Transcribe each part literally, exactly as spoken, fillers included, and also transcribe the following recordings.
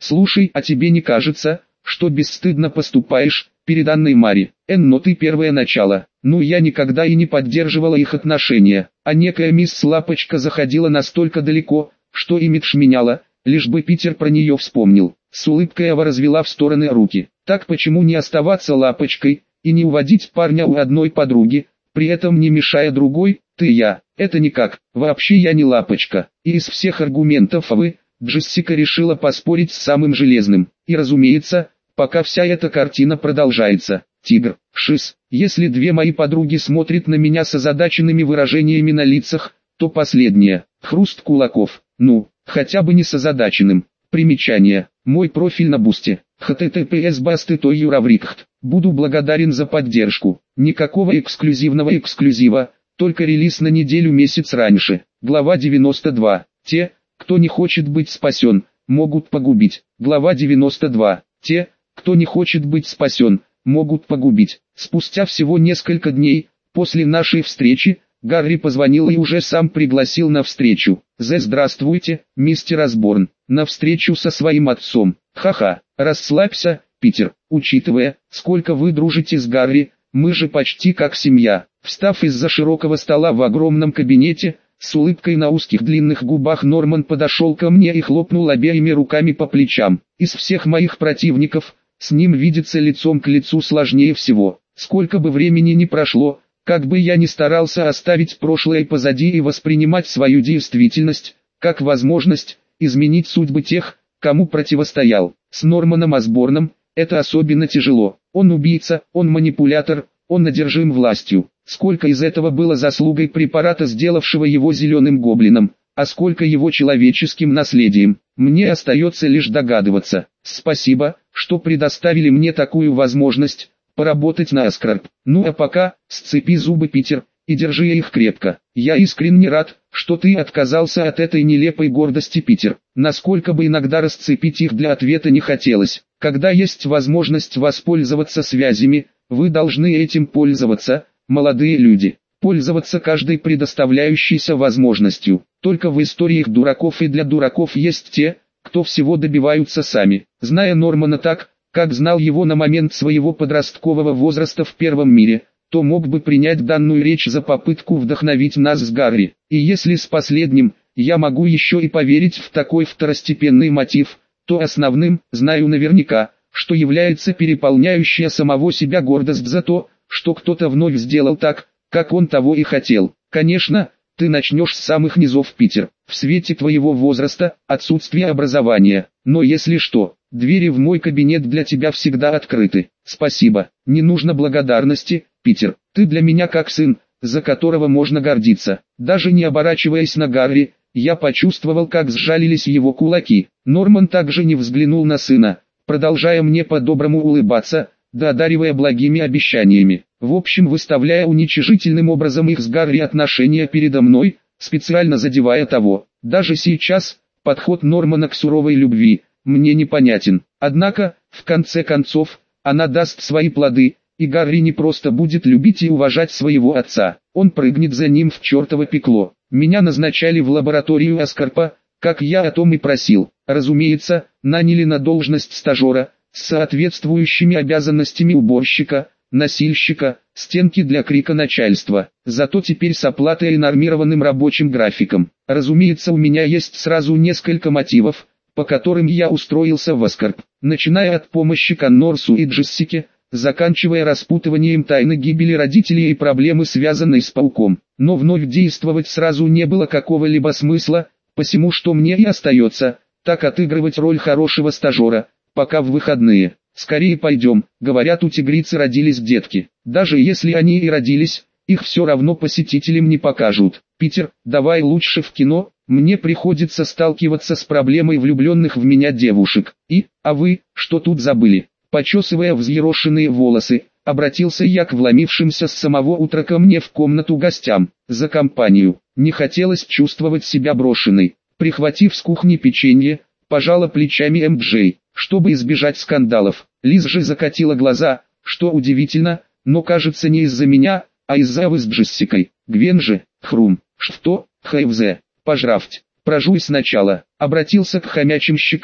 Слушай, а тебе не кажется, что бесстыдно поступаешь перед Анной Мари? Эн, но ты первое начало. Ну, я никогда и не поддерживала их отношения, а некая мисс Лапочка заходила настолько далеко, что имидж меняла, лишь бы Питер про нее вспомнил. С улыбкой Ава развела в стороны руки. Так почему не оставаться Лапочкой и не уводить парня у одной подруги, при этом не мешая другой? Ты я, это никак, вообще я не Лапочка. И из всех аргументов Авы, Джессика решила поспорить с самым железным. И разумеется, пока вся эта картина продолжается. Тигр, шиз, если две мои подруги смотрят на меня с озадаченными выражениями на лицах, то последнее, хруст кулаков, ну, хотя бы не с озадаченным. Примечание, мой профиль на Бусте, https басты той юраврикхт, буду благодарен за поддержку. Никакого эксклюзивного эксклюзива, только релиз на неделю месяц раньше. Глава девяносто два, те, кто не хочет быть спасен, могут погубить. Глава девяносто два, те, кто не хочет быть спасен, могут погубить. Спустя всего несколько дней, после нашей встречи, Гарри позвонил и уже сам пригласил на встречу. «Зе, здравствуйте, мистер Осборн, на встречу со своим отцом». «Ха-ха, расслабься, Питер, учитывая, сколько вы дружите с Гарри, мы же почти как семья». Встав из-за широкого стола в огромном кабинете, с улыбкой на узких длинных губах Норман подошел ко мне и хлопнул обеими руками по плечам. «Из всех моих противников, с ним видеться лицом к лицу сложнее всего. Сколько бы времени ни прошло, как бы я ни старался оставить прошлое позади и воспринимать свою действительность, как возможность изменить судьбы тех, кому противостоял. С Норманом Осборном это особенно тяжело. Он убийца, он манипулятор, он одержим властью. Сколько из этого было заслугой препарата, сделавшего его зеленым гоблином, а сколько его человеческим наследием, мне остается лишь догадываться. Спасибо, что предоставили мне такую возможность поработать на Аскарп. Ну а пока, сцепи зубы, Питер, и держи их крепко. Я искренне рад, что ты отказался от этой нелепой гордости, Питер. Насколько бы иногда расцепить их для ответа не хотелось. Когда есть возможность воспользоваться связями, вы должны этим пользоваться, молодые люди. Пользоваться каждой предоставляющейся возможностью. Только в историях дураков и для дураков есть те, кто всего добиваются сами. Зная Нормана так, как знал его на момент своего подросткового возраста в первом мире, то мог бы принять данную речь за попытку вдохновить нас с Гарри. И если с последним, я могу еще и поверить в такой второстепенный мотив, то основным, знаю наверняка, что является переполняющая самого себя гордость за то, что кто-то вновь сделал так, как он того и хотел. Конечно, ты начнешь с самых низов, Питер, в свете твоего возраста, отсутствия образования, но если что, двери в мой кабинет для тебя всегда открыты. Спасибо, не нужно благодарности, Питер, ты для меня как сын, за которого можно гордиться. Даже не оборачиваясь на Гарри, я почувствовал, как сжалились его кулаки. Норман также не взглянул на сына, продолжая мне по-доброму улыбаться, да одаривая благими обещаниями. В общем, выставляя уничижительным образом их с Гарри отношения передо мной, специально задевая того. Даже сейчас, подход Нормана к суровой любви, мне непонятен. Однако, в конце концов, она даст свои плоды, и Гарри не просто будет любить и уважать своего отца, он прыгнет за ним в чертово пекло. Меня назначали в лабораторию Аскарпа, как я о том и просил. Разумеется, наняли на должность стажера, с соответствующими обязанностями уборщика, носильщика, стенки для крика начальства. Зато теперь с оплатой и нормированным рабочим графиком. Разумеется, у меня есть сразу несколько мотивов, по которым я устроился в Аскарп, начиная от помощи Коннорсу и Джессике, заканчивая распутыванием тайны гибели родителей и проблемы, связанной с пауком. Но вновь действовать сразу не было какого-либо смысла, посему что мне и остается, так отыгрывать роль хорошего стажера, пока в выходные. Скорее пойдем, говорят, у тигрицы родились детки. Даже если они и родились, их все равно посетителям не покажут. Питер, давай лучше в кино, мне приходится сталкиваться с проблемой влюбленных в меня девушек. И, а вы, что тут забыли? Почесывая взъерошенные волосы, обратился я к вломившимся с самого утра ко мне в комнату гостям. За компанию. Не хотелось чувствовать себя брошенной. Прихватив с кухни печенье, пожала плечами эм джей, чтобы избежать скандалов. Лиз же закатила глаза, что удивительно, но кажется не из-за меня, а из-за вы с Джессикой. Гвен же, хрум, что, хвз, пожравть, прожуй сначала. Обратился к хомячим щекам,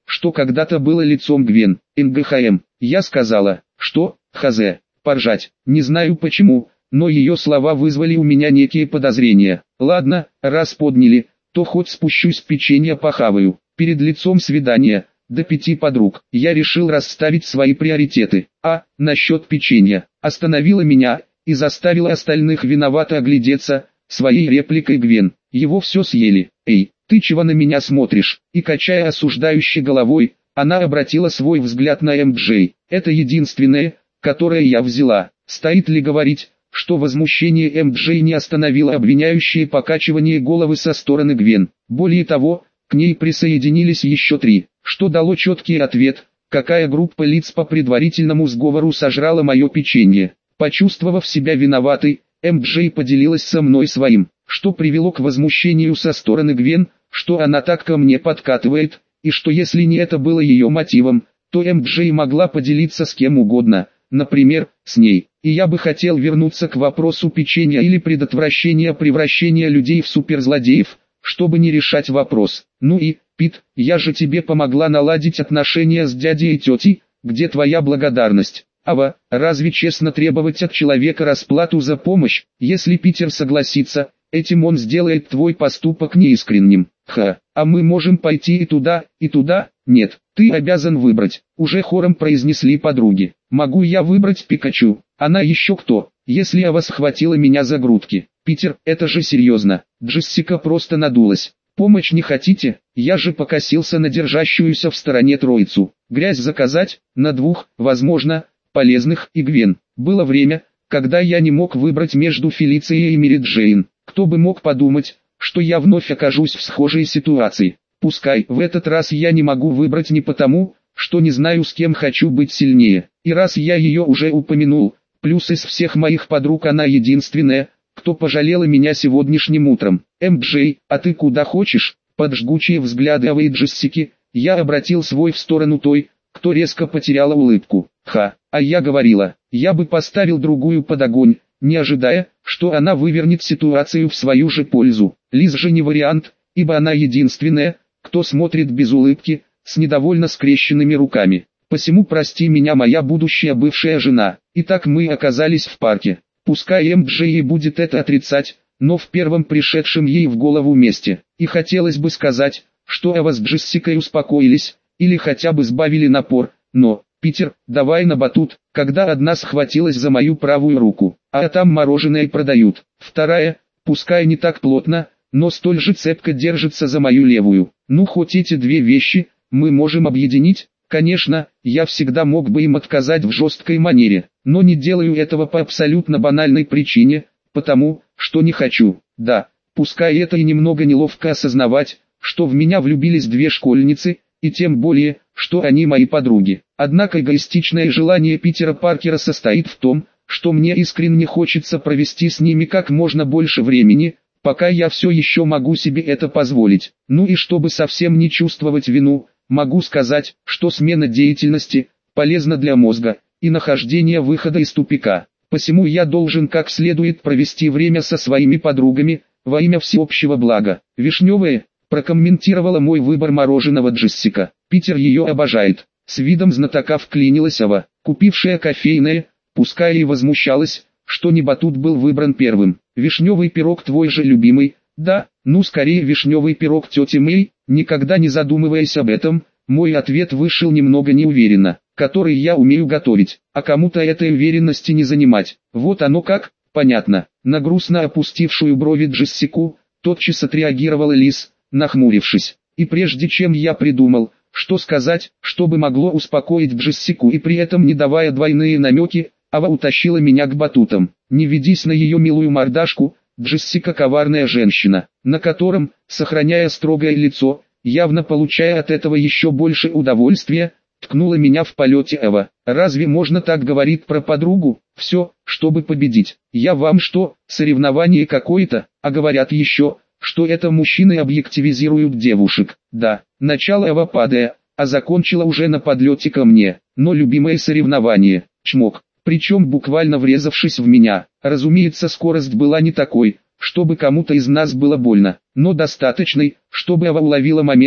что когда-то было лицом Гвен. эн гэ ха эм. Я сказала, что, хазе, поржать, не знаю почему, но ее слова вызвали у меня некие подозрения. Ладно, раз подняли, то хоть спущусь в печенье похаваю. Перед лицом свидания, до пяти подруг, я решил расставить свои приоритеты. А, насчет печенья, остановила меня и заставила остальных виновато оглядеться, своей репликой Гвен. Его все съели. Эй, ты чего на меня смотришь? И качая осуждающей головой, она обратила свой взгляд на эм джей. Это единственное, которое я взяла. Стоит ли говорить, что возмущение эм джей не остановило обвиняющее покачивание головы со стороны Гвен. Более того, к ней присоединились еще три, что дало четкий ответ, какая группа лиц по предварительному сговору сожрала мое печенье. Почувствовав себя виноватой, эм джей поделилась со мной своим, что привело к возмущению со стороны Гвен, что она так ко мне подкатывает, и что если не это было ее мотивом, то эм джей могла поделиться с кем угодно, например, с ней. И я бы хотел вернуться к вопросу печенья или предотвращения превращения людей в суперзлодеев, чтобы не решать вопрос. Ну и, Пит, я же тебе помогла наладить отношения с дядей и тетей, где твоя благодарность? Ава, разве честно требовать от человека расплату за помощь? Если Питер согласится, этим он сделает твой поступок неискренним. Ха, а мы можем пойти и туда, и туда? Нет, ты обязан выбрать. Уже хором произнесли подруги. Могу я выбрать Пикачу? Она еще кто? Если Ава схватила меня за грудки. Питер, это же серьезно. Джессика просто надулась. Помощь не хотите? Я же покосился на держащуюся в стороне троицу. Грязь заказать? На двух, возможно, полезных и Гвен. Было время, когда я не мог выбрать между Фелицией и Мэри Джейн. Кто бы мог подумать, что я вновь окажусь в схожей ситуации. Пускай в этот раз я не могу выбрать не потому, что не знаю, с кем хочу быть сильнее. И раз я ее уже упомянул, плюс из всех моих подруг она единственная, кто пожалела меня сегодняшним утром. эм джей, а ты куда хочешь? Под жгучие взгляды Авы и Джессики, я обратил свой в сторону той, кто резко потеряла улыбку. Ха, а я говорила, я бы поставил другую под огонь, не ожидая, что она вывернет ситуацию в свою же пользу. Лиз же не вариант, ибо она единственная, кто смотрит без улыбки, с недовольно скрещенными руками. Посему прости меня, моя будущая бывшая жена. Итак, мы оказались в парке. Пускай эм джей будет это отрицать, но в первом пришедшем ей в голову месте. И хотелось бы сказать, что Ава с Джессикой успокоились, или хотя бы сбавили напор, но, Питер, давай на батут, когда одна схватилась за мою правую руку, а там мороженое продают. Вторая, пускай не так плотно, но столь же цепко держится за мою левую. Ну хоть эти две вещи мы можем объединить. Конечно, я всегда мог бы им отказать в жесткой манере, но не делаю этого по абсолютно банальной причине, потому, что не хочу. Да, пускай это и немного неловко осознавать, что в меня влюбились две школьницы, и тем более, что они мои подруги. Однако эгоистичное желание Питера Паркера состоит в том, что мне искренне хочется провести с ними как можно больше времени, пока я все еще могу себе это позволить. Ну и чтобы совсем не чувствовать вину, могу сказать, что смена деятельности полезна для мозга и нахождение выхода из тупика. Посему я должен как следует провести время со своими подругами, во имя всеобщего блага. Вишневая прокомментировала мой выбор мороженого Джессика. Питер ее обожает. С видом знатока вклинилась Ава, купившая кофейное, пускай и возмущалась, что не батут был выбран первым. Вишневый пирог твой же любимый? Да, ну скорее вишневый пирог тети Мэй. Никогда не задумываясь об этом, мой ответ вышел немного неуверенно, который я умею готовить, а кому-то этой уверенности не занимать. Вот оно как, понятно. На грустно опустившую брови Джессику, тотчас отреагировала Лиз, нахмурившись. И прежде чем я придумал, что сказать, чтобы могло успокоить Джессику и при этом не давая двойные намеки, Ава утащила меня к батутам. Не ведись на ее милую мордашку, Джессика коварная женщина, на котором, сохраняя строгое лицо, явно получая от этого еще больше удовольствия, ткнула меня в полете Эва. Разве можно так говорить про подругу? Все, чтобы победить. Я вам что, соревнование какое-то? А говорят еще, что это мужчины объективизируют девушек. Да, начало Эва падая, а закончила уже на подлете ко мне. Но любимое соревнование, чмок. Причем буквально врезавшись в меня. Разумеется, скорость была не такой, чтобы кому-то из нас было больно, но достаточной, чтобы Ава уловила момент,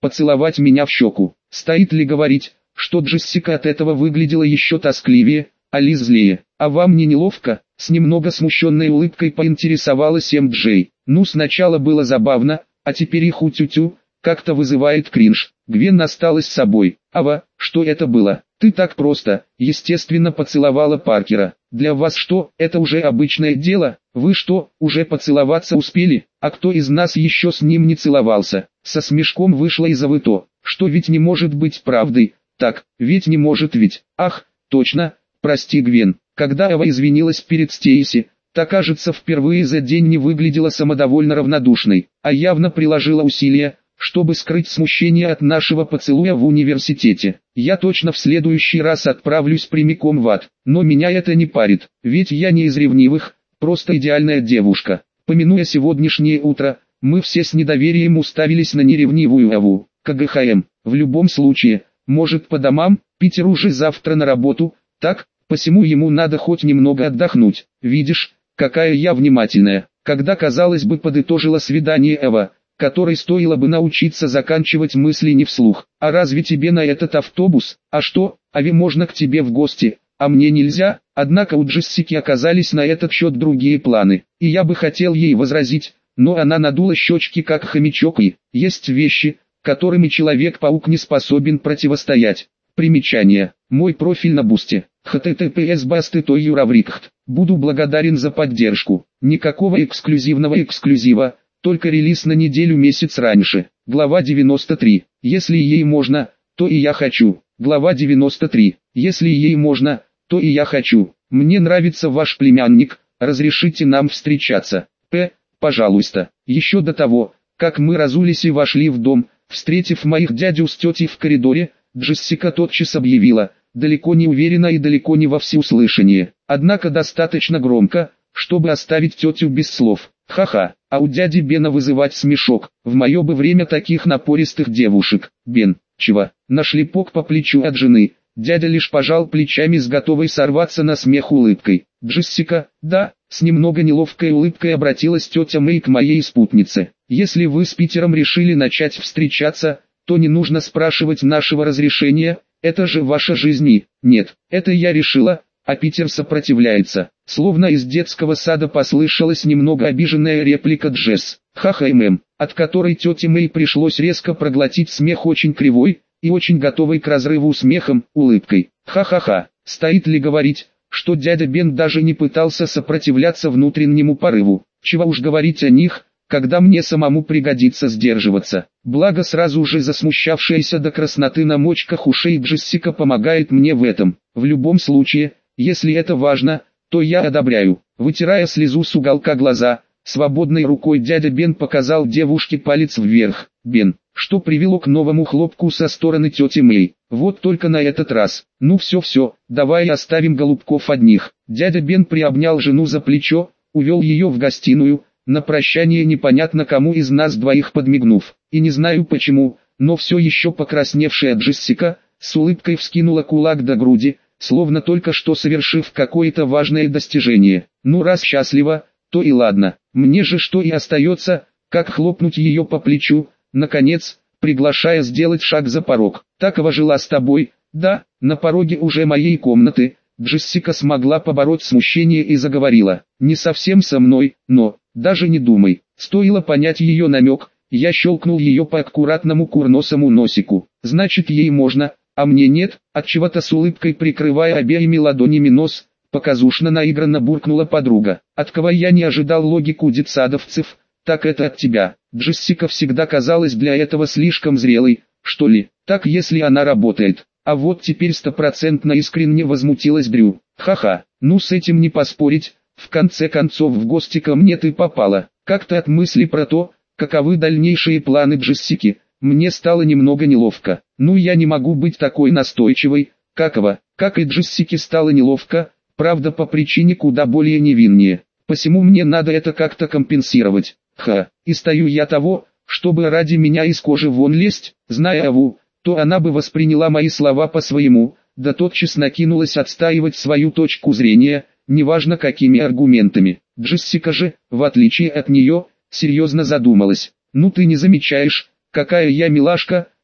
поцеловать меня в щеку. Стоит ли говорить, что Джессика от этого выглядела еще тоскливее, а Ли злее. «А вам не неловко?» — с немного смущенной улыбкой поинтересовалась эм джей. «Ну, сначала было забавно, а теперь их утю-тю, как-то вызывает кринж». Гвен осталась с собой. «Ава, что это было? Ты так просто, естественно, поцеловала Паркера. Для вас что, это уже обычное дело? Вы что, уже поцеловаться успели? А кто из нас еще с ним не целовался?» Со смешком вышло из Авито, что ведь не может быть правдой. Так, ведь не может ведь. Ах, точно, прости, Гвен. Когда Ава извинилась перед Стейси, та, кажется, впервые за день не выглядела самодовольно равнодушной, а явно приложила усилия, чтобы скрыть смущение от нашего поцелуя в университете. Я точно в следующий раз отправлюсь прямиком в ад, но меня это не парит, ведь я не из ревнивых, просто идеальная девушка. Помянуя сегодняшнее утро, мы все с недоверием уставились на неревнивую Аву. КГХМ, в любом случае, может по домам, Питер уже завтра на работу, так, посему ему надо хоть немного отдохнуть. Видишь, какая я внимательная. Когда, казалось бы, подытожила свидание Эва, которой стоило бы научиться заканчивать мысли не вслух. «А разве тебе на этот автобус? А что, Ави, можно к тебе в гости, а мне нельзя?» Однако у Джессики оказались на этот счет другие планы, и я бы хотел ей возразить, но она надула щечки как хомячок, и есть вещи, которыми Человек-паук не способен противостоять. Примечание. Мой профиль на Бусти. https басты той юраврикхт. Буду благодарен за поддержку. Никакого эксклюзивного эксклюзива, только релиз на неделю-месяц раньше. Глава девяносто три. Если ей можно, то и я хочу. Глава девяносто три. Если ей можно, то и я хочу. Мне нравится ваш племянник, разрешите нам встречаться. П. Пожалуйста. Еще до того, как мы разулись и вошли в дом, встретив моих дядю с тетей в коридоре, Джессика тотчас объявила, далеко не уверенно и далеко не во всеуслышание, однако достаточно громко, чтобы оставить тетю без слов. Ха-ха, а у дяди Бена вызывать смешок, в мое бы время таких напористых девушек. Бен, чего? На шлепок по плечу от жены, дядя лишь пожал плечами с готовой сорваться на смех улыбкой. Джессика, да, с немного неловкой улыбкой обратилась тетя Мэй к моей спутнице. Если вы с Питером решили начать встречаться, то не нужно спрашивать нашего разрешения, это же ваша жизнь и... Нет, это я решила, а Питер сопротивляется. Словно из детского сада послышалась немного обиженная реплика Джесс. Ха-ха, мэм, от которой тете Мэй пришлось резко проглотить смех очень кривой, и очень готовой к разрыву смехом, улыбкой. Ха-ха-ха, стоит ли говорить, что дядя Бен даже не пытался сопротивляться внутреннему порыву. Чего уж говорить о них, когда мне самому пригодится сдерживаться. Благо сразу же засмущавшаяся до красноты на мочках ушей Джессика помогает мне в этом. В любом случае, если это важно, то я одобряю. Вытирая слезу с уголка глаза, свободной рукой дядя Бен показал девушке палец вверх. Бен, что привело к новому хлопку со стороны тети Мэй. Вот только на этот раз. Ну все-все, давай оставим голубков одних. Дядя Бен приобнял жену за плечо, увел ее в гостиную, на прощание непонятно кому из нас двоих подмигнув. И не знаю почему, но все еще покрасневшая Джессика, с улыбкой вскинула кулак до груди, словно только что совершив какое-то важное достижение. Ну раз счастлива, то и ладно. Мне же что и остается, как хлопнуть ее по плечу, наконец, приглашая сделать шаг за порог. «Такова жила с тобой?» «Да, на пороге уже моей комнаты». Джессика смогла побороть смущение и заговорила. «Не совсем со мной, но, даже не думай». Стоило понять ее намек, я щелкнул ее по аккуратному курносому носику. «Значит, ей можно, а мне нет?» Отчего-то с улыбкой прикрывая обеими ладонями нос, показушно наигранно буркнула подруга. «От кого я не ожидал логику детсадовцев, так это от тебя». Джессика всегда казалась для этого слишком зрелой, что ли. Так если она работает. А вот теперь стопроцентно искренне возмутилась Дрю. Ха-ха, ну с этим не поспорить, в конце концов в гости ко мне ты попала. Как-то от мысли про то, каковы дальнейшие планы Джессики, мне стало немного неловко. Ну я не могу быть такой настойчивой, какова, как и Джессике стало неловко, правда по причине куда более невиннее. Посему мне надо это как-то компенсировать. Ха, и стою я того, чтобы ради меня из кожи вон лезть, зная Аву, то она бы восприняла мои слова по-своему, да тотчас накинулась отстаивать свою точку зрения, неважно какими аргументами. Джессика же, в отличие от нее, серьезно задумалась. «Ну ты не замечаешь, какая я милашка,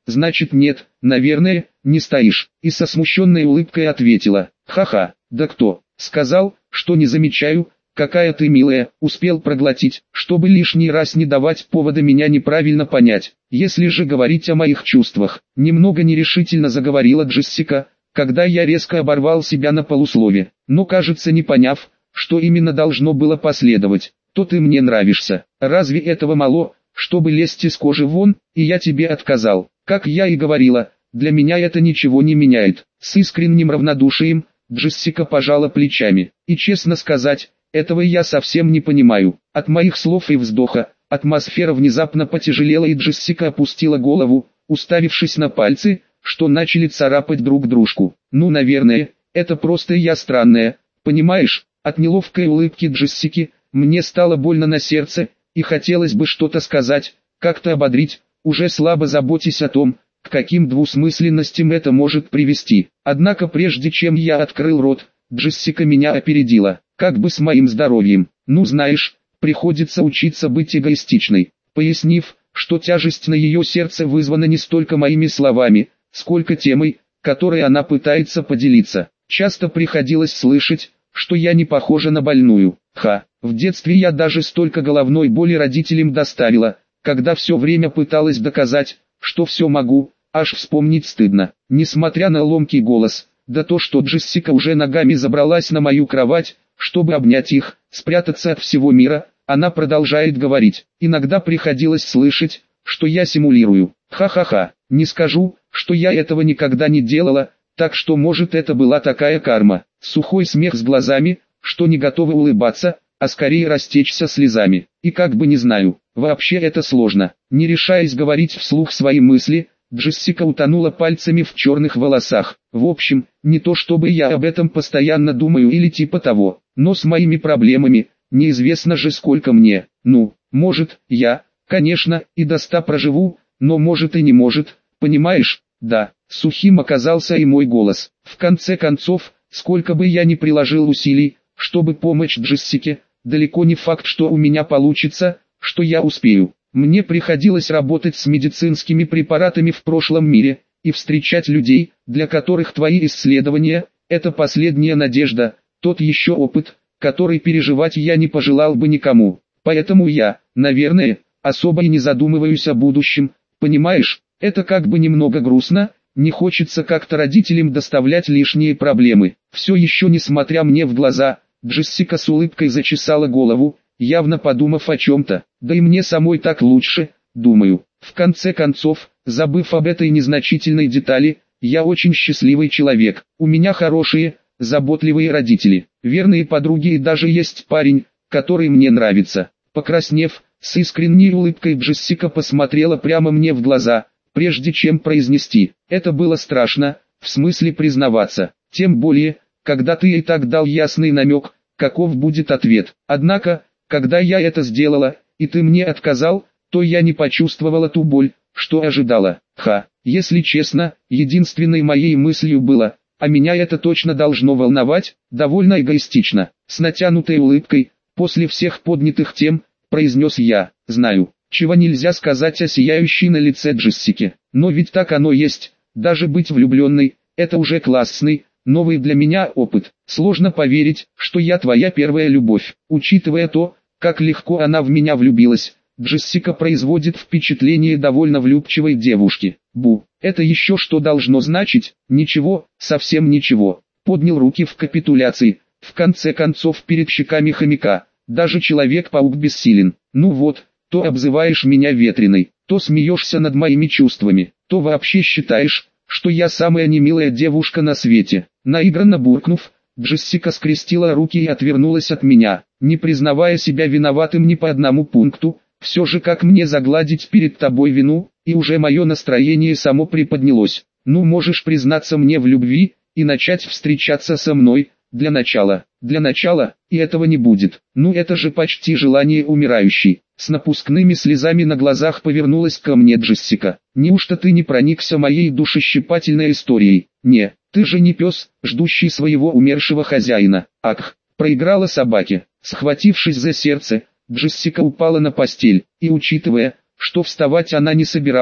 значит нет, наверное, не стоишь. И со смущенной улыбкой ответила, ха-ха, да кто, сказал, что не замечаю, какая ты милая, успел проглотить, чтобы лишний раз не давать повода меня неправильно понять. Если же говорить о моих чувствах, немного нерешительно заговорила Джессика, когда я резко оборвал себя на полуслове, но кажется не поняв, что именно должно было последовать. То ты мне нравишься, разве этого мало, чтобы лезть из кожи вон, и я тебе отказал. Как я и говорила, для меня это ничего не меняет. С искренним равнодушием, Джессика пожала плечами. И честно сказать, этого я совсем не понимаю. От моих слов и вздоха, атмосфера внезапно потяжелела и Джессика опустила голову, уставившись на пальцы, что начали царапать друг дружку. Ну наверное, это просто я странная, понимаешь? От неловкой улыбки Джессики, мне стало больно на сердце, и хотелось бы что-то сказать, как-то ободрить, уже слабо заботясь о том, к каким двусмысленностям это может привести. Однако прежде чем я открыл рот, Джессика меня опередила. Как бы с моим здоровьем? Ну знаешь, приходится учиться быть эгоистичной. Пояснив, что тяжесть на ее сердце вызвана не столько моими словами, сколько темой, которой она пытается поделиться. Часто приходилось слышать, что я не похожа на больную. Ха, в детстве я даже столько головной боли родителям доставила, когда все время пыталась доказать, что все могу, аж вспомнить стыдно. Несмотря на ломкий голос, да то, что Джессика уже ногами забралась на мою кровать, чтобы обнять их, спрятаться от всего мира, она продолжает говорить. Иногда приходилось слышать, что я симулирую. Ха-ха-ха, не скажу, что я этого никогда не делала, так что может это была такая карма. Сухой смех с глазами, что не готовы улыбаться, а скорее растечься слезами. И как бы не знаю, вообще это сложно. Не решаясь говорить вслух свои мысли, Джессика утонула пальцами в черных волосах. В общем, не то чтобы я об этом постоянно думаю или типа того, но с моими проблемами, неизвестно же сколько мне. Ну, может, я, конечно, и до ста проживу, но может и не может, понимаешь? Да, сухим оказался и мой голос. В конце концов, сколько бы я ни приложил усилий, чтобы помочь Джессике, далеко не факт, что у меня получится, что я успею. Мне приходилось работать с медицинскими препаратами в прошлом мире, и встречать людей, для которых твои исследования – это последняя надежда, тот еще опыт, который переживать я не пожелал бы никому. Поэтому я, наверное, особо и не задумываюсь о будущем, понимаешь, это как бы немного грустно, не хочется как-то родителям доставлять лишние проблемы. Все еще несмотря мне в глаза, Джессика с улыбкой зачесала голову, явно подумав о чем-то, да и мне самой так лучше, думаю. В конце концов, забыв об этой незначительной детали, я очень счастливый человек, у меня хорошие, заботливые родители, верные подруги и даже есть парень, который мне нравится. Покраснев, с искренней улыбкой Джессика посмотрела прямо мне в глаза, прежде чем произнести. Это было страшно, в смысле признаваться, тем более, когда ты и так дал ясный намек, каков будет ответ. Однако, когда я это сделала, и ты мне отказал, то я не почувствовала ту боль, что ожидала. Ха, если честно, единственной моей мыслью было, а меня это точно должно волновать, довольно эгоистично. С натянутой улыбкой, после всех поднятых тем, произнес я, знаю, чего нельзя сказать о сияющей на лице Джессике, но ведь так оно есть, даже быть влюбленной, это уже классный, новый для меня опыт. Сложно поверить, что я твоя первая любовь, учитывая то, как легко она в меня влюбилась. Джессика производит впечатление довольно влюбчивой девушки. Бу, это еще что должно значить? Ничего, совсем ничего. Поднял руки в капитуляции. В конце концов перед щеками хомяка, даже Человек-паук бессилен. Ну вот, то обзываешь меня ветреной, то смеешься над моими чувствами, то вообще считаешь, что я самая немилая девушка на свете. Наигранно буркнув, Джессика скрестила руки и отвернулась от меня, не признавая себя виноватым ни по одному пункту. Все же как мне загладить перед тобой вину, и уже мое настроение само приподнялось. Ну можешь признаться мне в любви, и начать встречаться со мной, для начала, для начала, и этого не будет. Ну это же почти желание умирающей. С напускными слезами на глазах повернулась ко мне Джессика. Неужто ты не проникся моей душещипательной историей? Не, ты же не пес, ждущий своего умершего хозяина. Ах, проиграла собаке. Схватившись за сердце, Джессика упала на постель, и учитывая, что вставать она не собиралась,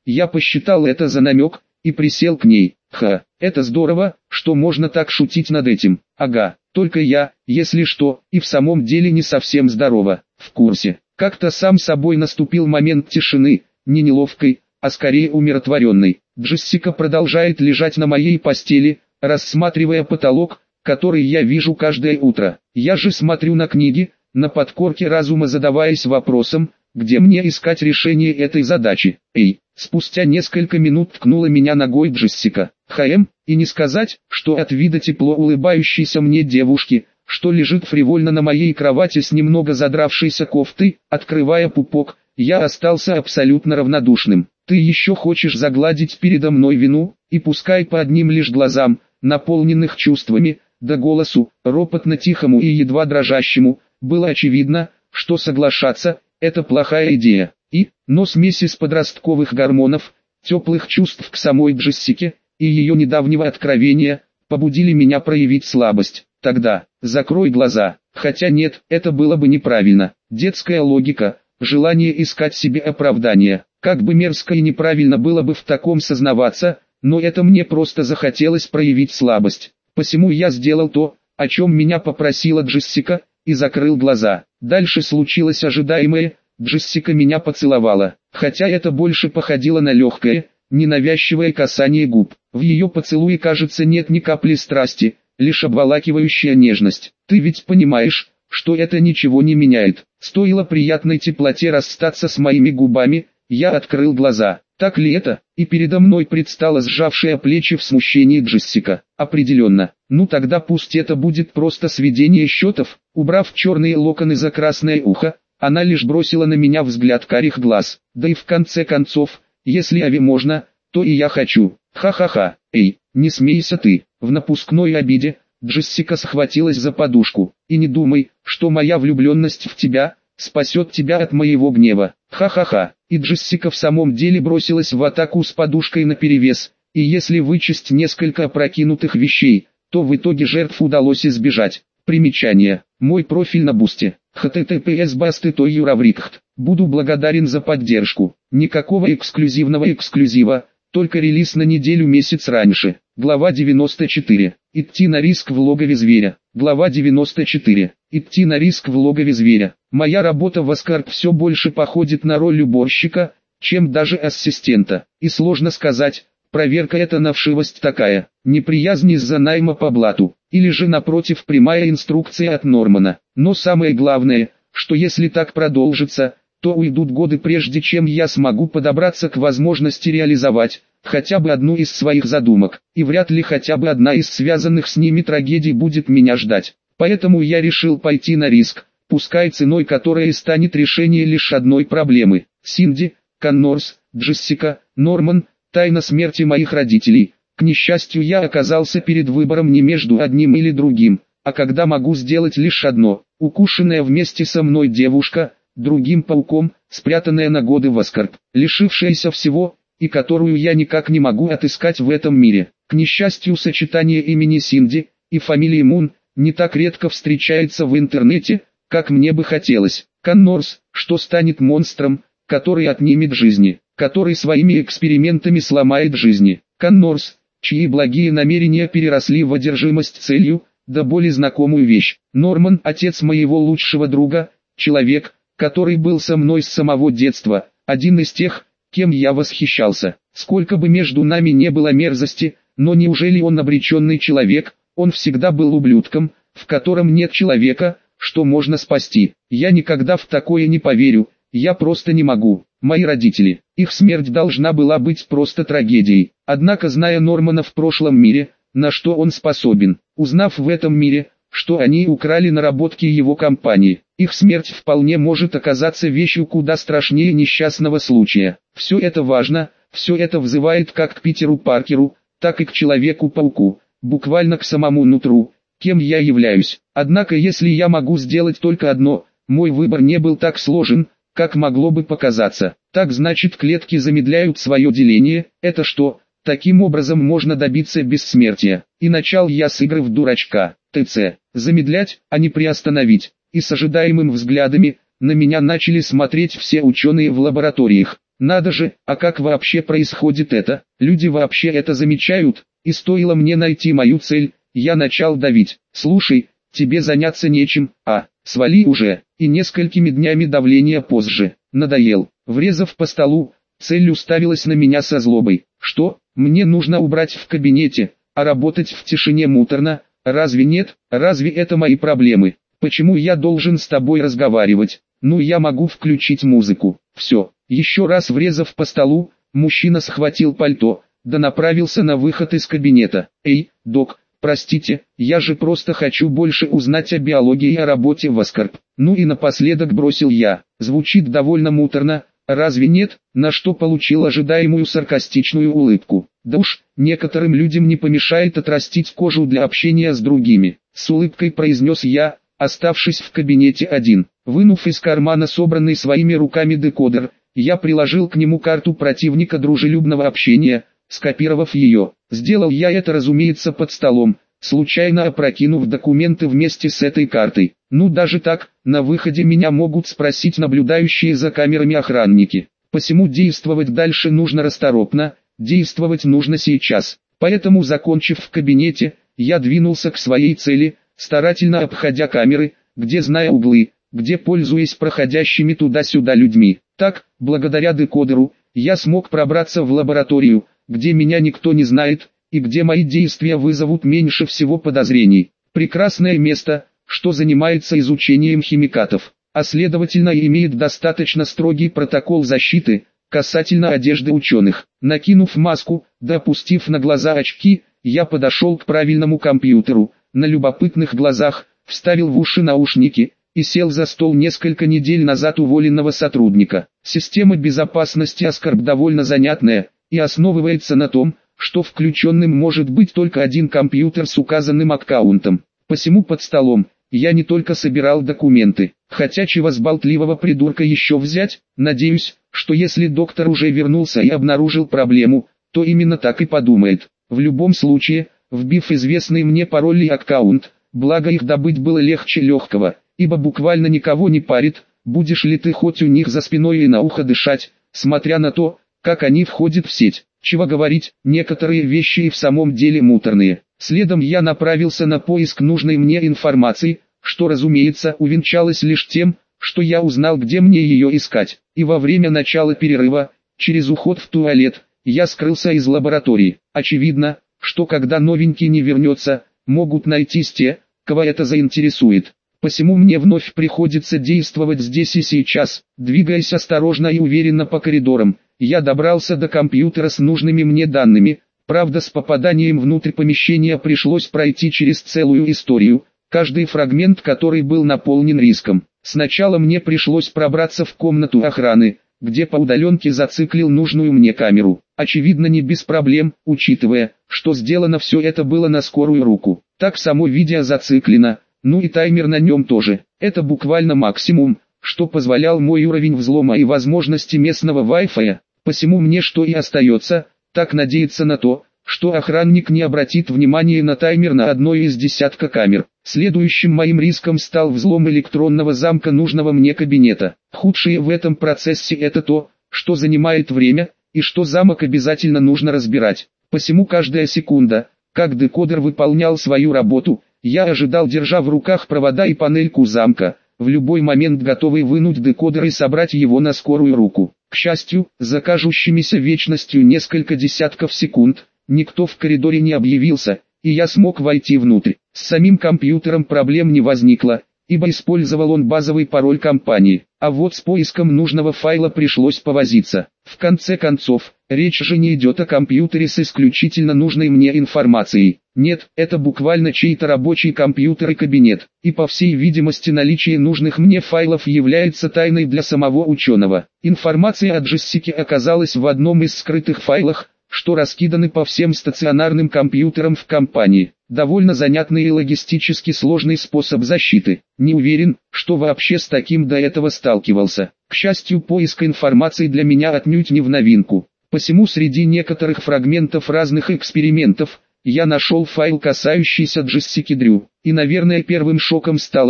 я посчитал это за намек, и присел к ней. Ха, это здорово, что можно так шутить над этим. Ага, только я, если что, и в самом деле не совсем здорово. В курсе. Как-то сам собой наступил момент тишины, не неловкой, а скорее умиротворенной. Джессика продолжает лежать на моей постели, рассматривая потолок, который я вижу каждое утро. Я же смотрю на книги, на подкорке разума, задаваясь вопросом, где мне искать решение этой задачи. Эй, спустя несколько минут ткнула меня ногой Джессика. Хм, и не сказать, что от вида тепло улыбающейся мне девушки, что лежит фривольно на моей кровати с немного задравшейся кофтой, открывая пупок, я остался абсолютно равнодушным. Ты еще хочешь загладить передо мной вину, и пускай по одним лишь глазам, наполненных чувствами, да голосу, ропотно-тихому и едва дрожащему, было очевидно, что соглашаться – это плохая идея. И, но смесь из подростковых гормонов, теплых чувств к самой Джессике и ее недавнего откровения побудили меня проявить слабость. Тогда, закрой глаза, хотя нет, это было бы неправильно. Детская логика, желание искать себе оправдание. Как бы мерзко и неправильно было бы в таком сознаваться, но это мне просто захотелось проявить слабость. Посему я сделал то, о чем меня попросила Джессика, и закрыл глаза. Дальше случилось ожидаемое, Джессика меня поцеловала, хотя это больше походило на легкое, ненавязчивое касание губ. В ее поцелуе, кажется, нет ни капли страсти, лишь обволакивающая нежность. Ты ведь понимаешь, что это ничего не меняет. Стоило приятной теплоте расстаться с моими губами, я открыл глаза. Так ли это? И передо мной предстала сжавшая плечи в смущении Джессика. Определенно. Ну тогда пусть это будет просто сведение счетов. Убрав черные локоны за красное ухо, она лишь бросила на меня взгляд карих глаз. Да и в конце концов, если Ави можно, то и я хочу. Ха-ха-ха. Эй, не смейся ты. В напускной обиде Джессика схватилась за подушку. И не думай, что моя влюбленность в тебя спасет тебя от моего гнева. Ха-ха-ха. И Джессика в самом деле бросилась в атаку с подушкой наперевес. И если вычесть несколько опрокинутых вещей, то в итоге жертв удалось избежать. Примечание. Мой профиль на Бусти. эйч ти ти пи эс басты точка юраврикт. Буду благодарен за поддержку. Никакого эксклюзивного эксклюзива, только релиз на неделю-месяц раньше. Глава девяносто четыре. Идти на риск в логове зверя. Глава девяносто четыре. Идти на риск в логове зверя. Моя работа в Аскарт все больше походит на роль уборщика, чем даже ассистента. И сложно сказать, проверка это на вшивость такая, неприязнь из-за найма по блату, или же напротив прямая инструкция от Нормана. Но самое главное, что если так продолжится, то уйдут годы прежде чем я смогу подобраться к возможности реализовать хотя бы одну из своих задумок, и вряд ли хотя бы одна из связанных с ними трагедий будет меня ждать. Поэтому я решил пойти на риск, пускай ценой которой станет решение лишь одной проблемы. Синди, Коннорс, Джессика, Норман, тайна смерти моих родителей. К несчастью, я оказался перед выбором не между одним или другим, а когда могу сделать лишь одно. Укушенная вместе со мной девушка, другим пауком, спрятанная на годы в Аскарт, лишившаяся всего, и которую я никак не могу отыскать в этом мире. К несчастью, сочетание имени Синди и фамилии Мун не так редко встречается в интернете, как мне бы хотелось. Коннорс, что станет монстром, который отнимет жизни, который своими экспериментами сломает жизни. Коннорс, чьи благие намерения переросли в одержимость целью, да более знакомую вещь. Норман, отец моего лучшего друга, человек, который был со мной с самого детства, один из тех, кем я восхищался. Сколько бы между нами не было мерзости, но неужели он обреченный человек? Он всегда был ублюдком, в котором нет человека, что можно спасти. Я никогда в такое не поверю, я просто не могу. Мои родители, их смерть должна была быть просто трагедией. Однако, зная Нормана в прошлом мире, на что он способен, узнав в этом мире, что они украли наработки его компании, их смерть вполне может оказаться вещью куда страшнее несчастного случая. Все это важно, все это взывает как к Питеру Паркеру, так и к Человеку-пауку, буквально к самому нутру, кем я являюсь. Однако если я могу сделать только одно, мой выбор не был так сложен, как могло бы показаться. Так значит, клетки замедляют свое деление. Это что? Таким образом можно добиться бессмертия. И начал я с игры в дурачка. ТЦ. Замедлять, а не приостановить. И с ожидаемым взглядами на меня начали смотреть все ученые в лабораториях. Надо же, а как вообще происходит это? Люди вообще это замечают? И стоило мне найти мою цель, я начал давить. Слушай, тебе заняться нечем, а, свали уже. И несколькими днями давления позже. Надоел. Врезав по столу, цель уставилась на меня со злобой. Что? Мне нужно убрать в кабинете, а работать в тишине муторно? Разве нет? Разве это мои проблемы? Почему я должен с тобой разговаривать? Ну я могу включить музыку. Все. Еще раз врезав по столу, мужчина схватил пальто, да направился на выход из кабинета. Эй, док, простите, я же просто хочу больше узнать о биологии и о работе в Аскорб. Ну и напоследок бросил я. Звучит довольно муторно, разве нет? На что получил ожидаемую саркастичную улыбку. Да уж, некоторым людям не помешает отрастить кожу для общения с другими. С улыбкой произнес я, оставшись в кабинете один. Вынув из кармана собранный своими руками декодер, я приложил к нему карту противника дружелюбного общения, скопировав ее. Сделал я это, разумеется, под столом, случайно опрокинув документы вместе с этой картой. Ну даже так, на выходе меня могут спросить наблюдающие за камерами охранники. Посему действовать дальше нужно расторопно, действовать нужно сейчас. Поэтому, закончив в кабинете, я двинулся к своей цели, старательно обходя камеры, где зная углы, где пользуясь проходящими туда-сюда людьми. Так, благодаря декодеру, я смог пробраться в лабораторию, где меня никто не знает, и где мои действия вызовут меньше всего подозрений. Прекрасное место, что занимается изучением химикатов, а следовательно имеет достаточно строгий протокол защиты, касательно одежды ученых. Накинув маску, да опустив на глаза очки, я подошел к правильному компьютеру, на любопытных глазах, вставил в уши наушники, и сел за стол несколько недель назад уволенного сотрудника. Система безопасности Аскорб довольно занятная, и основывается на том, что включенным может быть только один компьютер с указанным аккаунтом. Посему под столом, я не только собирал документы, хотя чего с болтливого придурка еще взять, надеюсь, что если доктор уже вернулся и обнаружил проблему, то именно так и подумает. В любом случае, вбив известный мне пароль и аккаунт, благо их добыть было легче легкого, ибо буквально никого не парит, будешь ли ты хоть у них за спиной и на ухо дышать, смотря на то, как они входят в сеть. Чего говорить, некоторые вещи и в самом деле муторные. Следом я направился на поиск нужной мне информации, что, разумеется, увенчалось лишь тем, что я узнал, где мне ее искать. И во время начала перерыва, через уход в туалет, я скрылся из лаборатории. Очевидно, что когда новенький не вернется, могут найтись те, кого это заинтересует. Посему мне вновь приходится действовать здесь и сейчас. Двигаясь осторожно и уверенно по коридорам, я добрался до компьютера с нужными мне данными. Правда, с попаданием внутрь помещения пришлось пройти через целую историю, каждый фрагмент которой был наполнен риском. Сначала мне пришлось пробраться в комнату охраны, где по удаленке зациклил нужную мне камеру. Очевидно, не без проблем, учитывая, что сделано все это было на скорую руку. Так само видео зациклено, ну и таймер на нем тоже. Это буквально максимум, что позволял мой уровень взлома и возможности местного Wi-Fi. Посему мне что и остается, так надеяться на то, что охранник не обратит внимания на таймер на одной из десятка камер. Следующим моим риском стал взлом электронного замка нужного мне кабинета. Худшее в этом процессе это то, что занимает время, и что замок обязательно нужно разбирать. Посему каждая секунда, как декодер выполнял свою работу, я ожидал, держа в руках провода и панельку замка, в любой момент готовый вынуть декодер и собрать его на скорую руку. К счастью, за кажущимися вечностью несколько десятков секунд, никто в коридоре не объявился, и я смог войти внутрь. С самим компьютером проблем не возникло, ибо использовал он базовый пароль компании, а вот с поиском нужного файла пришлось повозиться. В конце концов, речь же не идет о компьютере с исключительно нужной мне информацией. Нет, это буквально чей-то рабочий компьютер и кабинет, и по всей видимости наличие нужных мне файлов является тайной для самого ученого. Информация о Джессике оказалась в одном из скрытых файлах, что раскиданы по всем стационарным компьютерам в компании. Довольно занятный и логистически сложный способ защиты. Не уверен, что вообще с таким до этого сталкивался. К счастью, поиск информации для меня отнюдь не в новинку. Посему среди некоторых фрагментов разных экспериментов, я нашел файл, касающийся Джессики Дрю. И, наверное, первым шоком стало то,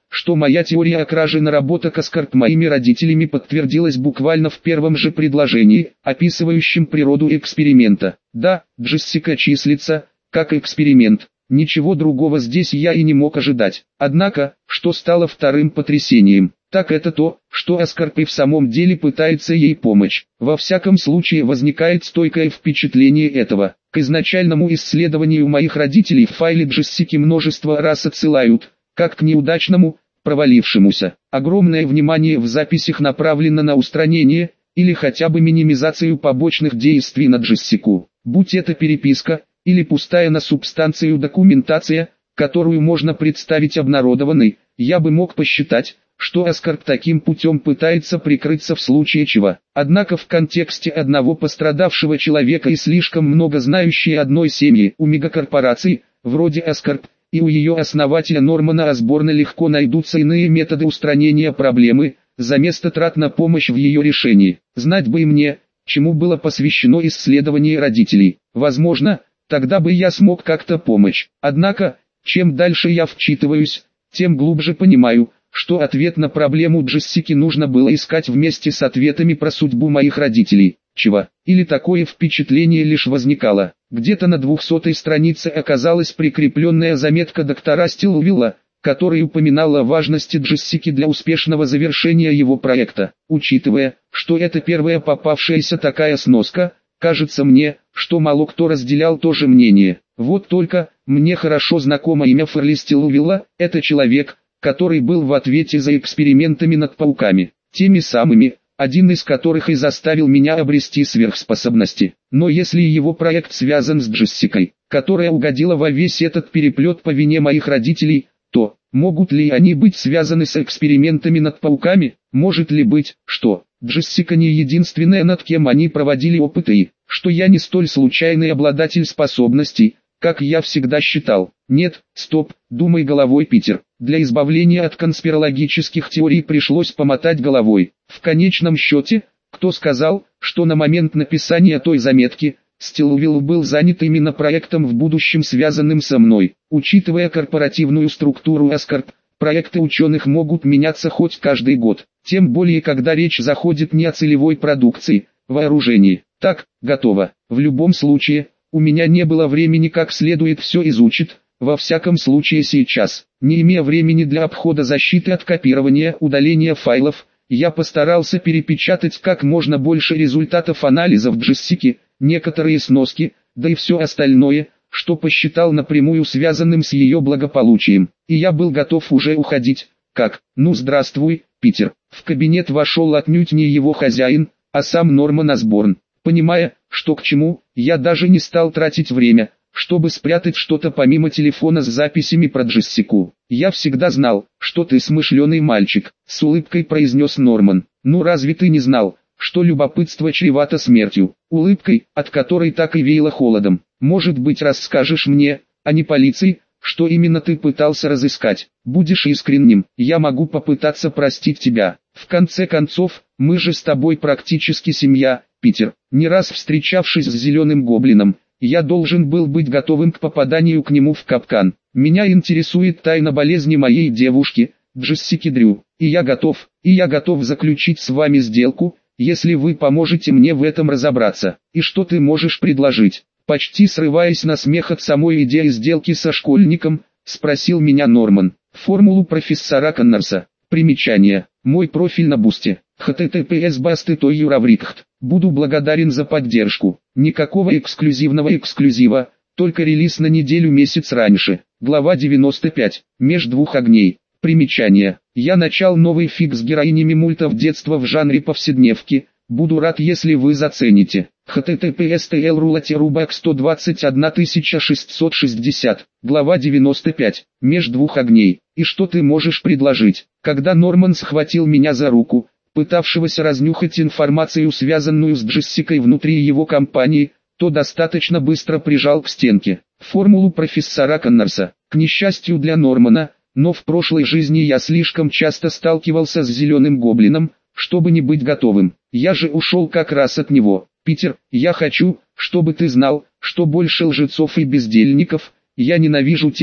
что моя теория о краже наработок Аскарп моими родителями подтвердилась буквально в первом же предложении, описывающем природу эксперимента. Да, Джессика числится, как эксперимент. Ничего другого здесь я и не мог ожидать. Однако, что стало вторым потрясением, так это то, что Аскарп и в самом деле пытается ей помочь. Во всяком случае возникает стойкое впечатление этого. К изначальному исследованию моих родителей в файле Джессики множество раз отсылают, как к неудачному, провалившемуся. Огромное внимание в записях направлено на устранение, или хотя бы минимизацию побочных действий на Джессику. Будь это переписка, или пустая на субстанцию документация, которую можно представить обнародованной, я бы мог посчитать, что Аскарп таким путем пытается прикрыться в случае чего. Однако в контексте одного пострадавшего человека и слишком много знающей одной семьи у мегакорпораций, вроде Аскарп, и у ее основателя Нормана Осборна легко найдутся иные методы устранения проблемы, заместо трат на помощь в ее решении. Знать бы и мне, чему было посвящено исследование родителей. Возможно, тогда бы я смог как-то помочь. Однако, чем дальше я вчитываюсь, тем глубже понимаю, что ответ на проблему Джессики нужно было искать вместе с ответами про судьбу моих родителей. Чего? Или такое впечатление лишь возникало. Где-то на двухсотой странице оказалась прикрепленная заметка доктора Стиллвилла, который упоминал о важности Джессики для успешного завершения его проекта. Учитывая, что это первая попавшаяся такая сноска, кажется мне, что мало кто разделял то же мнение. Вот только, мне хорошо знакомо имя Ферли Стиллвилла, это человек, который был в ответе за экспериментами над пауками, теми самыми, один из которых и заставил меня обрести сверхспособности. Но если его проект связан с Джессикой, которая угодила во весь этот переплет по вине моих родителей, то, могут ли они быть связаны с экспериментами над пауками? Может ли быть, что Джессика не единственная, над кем они проводили опыты, и что я не столь случайный обладатель способностей, как я всегда считал? Нет, стоп, думай головой, Питер. Для избавления от конспирологических теорий пришлось помотать головой. В конечном счете, кто сказал, что на момент написания той заметки, Стиллвилл был занят именно проектом в будущем, связанным со мной. Учитывая корпоративную структуру Аскарп, проекты ученых могут меняться хоть каждый год. Тем более, когда речь заходит не о целевой продукции, вооружении. Так, готово. В любом случае, у меня не было времени как следует все изучить. Во всяком случае сейчас, не имея времени для обхода защиты от копирования, удаления файлов, я постарался перепечатать как можно больше результатов анализов Джессики, некоторые сноски, да и все остальное, что посчитал напрямую связанным с ее благополучием. И я был готов уже уходить, как, ну здравствуй, Питер. В кабинет вошел отнюдь не его хозяин, а сам Норман Осборн. Понимая, что к чему, я даже не стал тратить время, чтобы спрятать что-то помимо телефона с записями про Джессику. «Я всегда знал, что ты смышленый мальчик», — с улыбкой произнес Норман. «Ну разве ты не знал, что любопытство чревато смертью?» Улыбкой, от которой так и веяло холодом. «Может быть, расскажешь мне, а не полиции, что именно ты пытался разыскать? Будешь искренним, я могу попытаться простить тебя. В конце концов, мы же с тобой практически семья, Питер». Не раз встречавшись с Зеленым Гоблином, я должен был быть готовым к попаданию к нему в капкан. Меня интересует тайна болезни моей девушки, Джессики Дрю, и я готов, и я готов заключить с вами сделку, если вы поможете мне в этом разобраться. И что ты можешь предложить? Почти срываясь на смех от самой идеи сделки со школьником, спросил меня Норман. Формулу профессора Коннорса. Примечание. Мой профиль на Бусте. эйч ти ти пи эс басты точка юраврикхт. Буду благодарен за поддержку. Никакого эксклюзивного эксклюзива, только релиз на неделю-месяц раньше. Глава девяносто пять. Меж двух огней. Примечание. Я начал новый фиг с героинями мультов детства в жанре повседневки. Буду рад, если вы зацените. эйч ти ти пи эс точка рулатерубак сто двадцать одна тысяча шестьсот шестьдесят. Глава девяносто пять. Меж двух огней. И что ты можешь предложить? Когда Норман схватил меня за руку, пытавшегося разнюхать информацию, связанную с Джессикой внутри его компании, то достаточно быстро прижал к стенке. Формулу профессора Коннорса. К несчастью для Нормана, но в прошлой жизни я слишком часто сталкивался с Зеленым Гоблином, чтобы не быть готовым. Я же ушел как раз от него. Питер, я хочу, чтобы ты знал, что больше лжецов и бездельников, я ненавижу тех,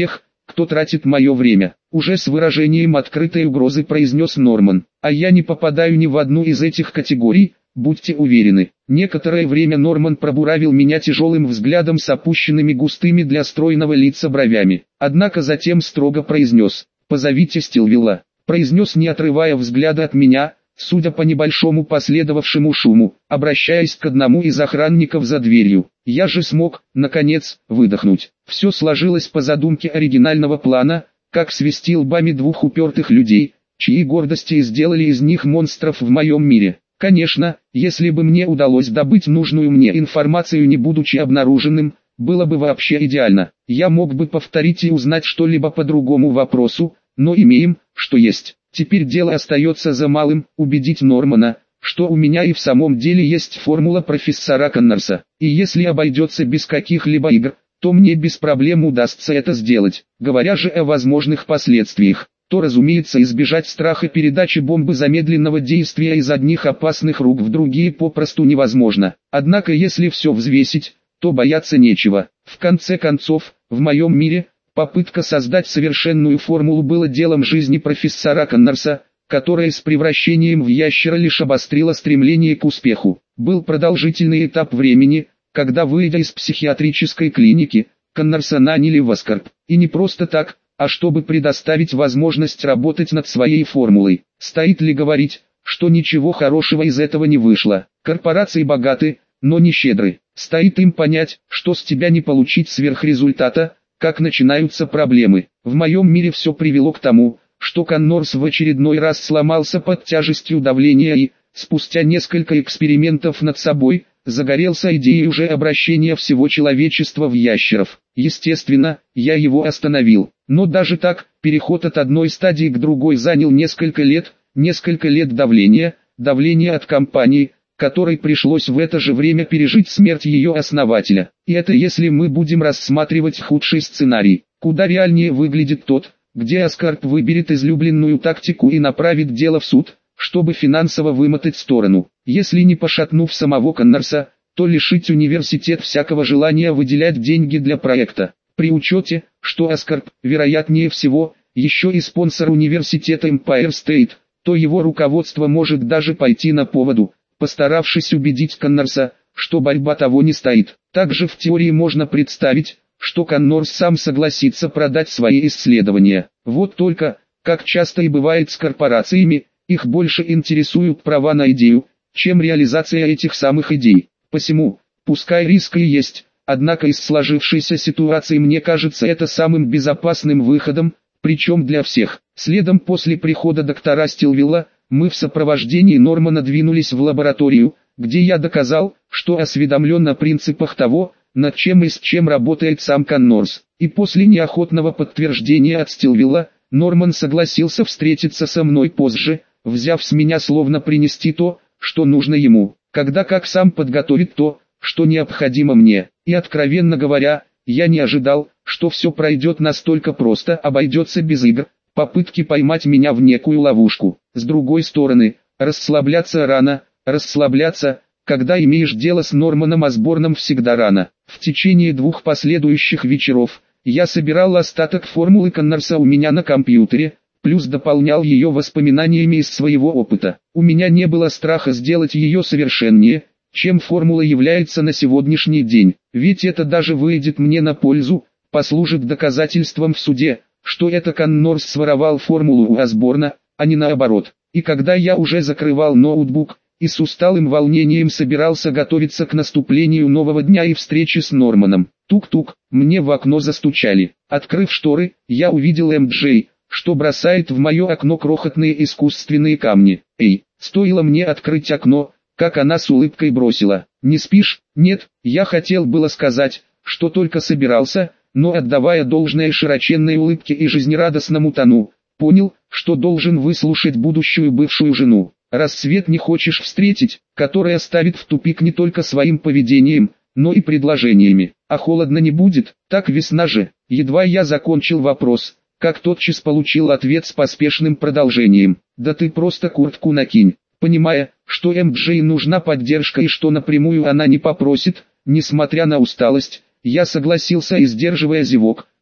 кто тратит мое время. Уже с выражением открытой угрозы произнес Норман. А я не попадаю ни в одну из этих категорий, будьте уверены. Некоторое время Норман пробуравил меня тяжелым взглядом с опущенными густыми для стройного лица бровями. Однако затем строго произнес: «Позовите Стилвилла», произнес, не отрывая взгляда от меня, судя по небольшому последовавшему шуму, обращаясь к одному из охранников за дверью. Я же смог, наконец, выдохнуть. Все сложилось по задумке оригинального плана, как свести лбами двух упертых людей, чьи гордости сделали из них монстров в моем мире. Конечно, если бы мне удалось добыть нужную мне информацию, не будучи обнаруженным, было бы вообще идеально. Я мог бы повторить и узнать что-либо по другому вопросу, но имеем, что есть. Теперь дело остается за малым – убедить Нормана, что у меня и в самом деле есть формула профессора Коннорса. И если обойдется без каких-либо игр, то мне без проблем удастся это сделать. Говоря же о возможных последствиях, то, разумеется, избежать страха передачи бомбы замедленного действия из одних опасных рук в другие попросту невозможно. Однако если все взвесить, то бояться нечего. В конце концов, в моем мире, попытка создать совершенную формулу была делом жизни профессора Коннорса, которая с превращением в ящера лишь обострила стремление к успеху. Был продолжительный этап времени, когда, выйдя из психиатрической клиники, Коннорса наняли в Аскорб. И не просто так, а чтобы предоставить возможность работать над своей формулой. Стоит ли говорить, что ничего хорошего из этого не вышло? Корпорации богаты, но не щедры. Стоит им понять, что с тебя не получить сверхрезультата, как начинаются проблемы. В моем мире все привело к тому, что Коннорс в очередной раз сломался под тяжестью давления и, спустя несколько экспериментов над собой, загорелся идеей уже обращения всего человечества в ящеров. Естественно, я его остановил. Но даже так, переход от одной стадии к другой занял несколько лет, несколько лет давления, давления от компании, которой пришлось в это же время пережить смерть ее основателя. И это если мы будем рассматривать худший сценарий. Куда реальнее выглядит тот, где Аскорб выберет излюбленную тактику и направит дело в суд, чтобы финансово вымотать сторону. Если не пошатнув самого Коннорса, то лишить университет всякого желания выделять деньги для проекта. При учете, что Аскорб, вероятнее всего, еще и спонсор университета Empire State, то его руководство может даже пойти на поводу, постаравшись убедить Коннорса, что борьба того не стоит. Также в теории можно представить, что Коннорс сам согласится продать свои исследования. Вот только, как часто и бывает с корпорациями, их больше интересуют права на идею, чем реализация этих самых идей. Посему, пускай риски есть, однако из сложившейся ситуации мне кажется это самым безопасным выходом, причем для всех. Следом после прихода доктора Стилвилла, мы в сопровождении Нормана двинулись в лабораторию, где я доказал, что осведомлен о принципах того, над чем и с чем работает сам Коннорс. И после неохотного подтверждения от Стилвилла, Норман согласился встретиться со мной позже, взяв с меня словно принести то, что нужно ему, когда как сам подготовит то, что необходимо мне. И откровенно говоря, я не ожидал, что все пройдет настолько просто, обойдется без игр, попытки поймать меня в некую ловушку. С другой стороны, расслабляться рано, расслабляться, когда имеешь дело с Норманом Осборном, всегда рано. В течение двух последующих вечеров, я собирал остаток формулы Коннорса у меня на компьютере, плюс дополнял ее воспоминаниями из своего опыта. У меня не было страха сделать ее совершеннее, чем формула является на сегодняшний день, ведь это даже выйдет мне на пользу, послужит доказательством в суде, что это Коннорс своровал формулу у Осборна, а не наоборот. И когда я уже закрывал ноутбук, и с усталым волнением собирался готовиться к наступлению нового дня и встрече с Норманом, тук-тук, мне в окно застучали. Открыв шторы, я увидел эм джей, что бросает в мое окно крохотные искусственные камни. Эй, стоило мне открыть окно, как она с улыбкой бросила: «Не спишь?» «Нет», я хотел было сказать, что только собирался, но, отдавая должное широченной улыбке и жизнерадостному тону, понял, что должен выслушать будущую бывшую жену. Рассвет не хочешь встретить, которая ставит в тупик не только своим поведением, но и предложениями. А холодно не будет, так весна же. Едва я закончил вопрос, как тотчас получил ответ с поспешным продолжением: «Да ты просто куртку накинь». Понимая, что эм джей нужна поддержка и что напрямую она не попросит, несмотря на усталость, я согласился и, сдерживая зевок,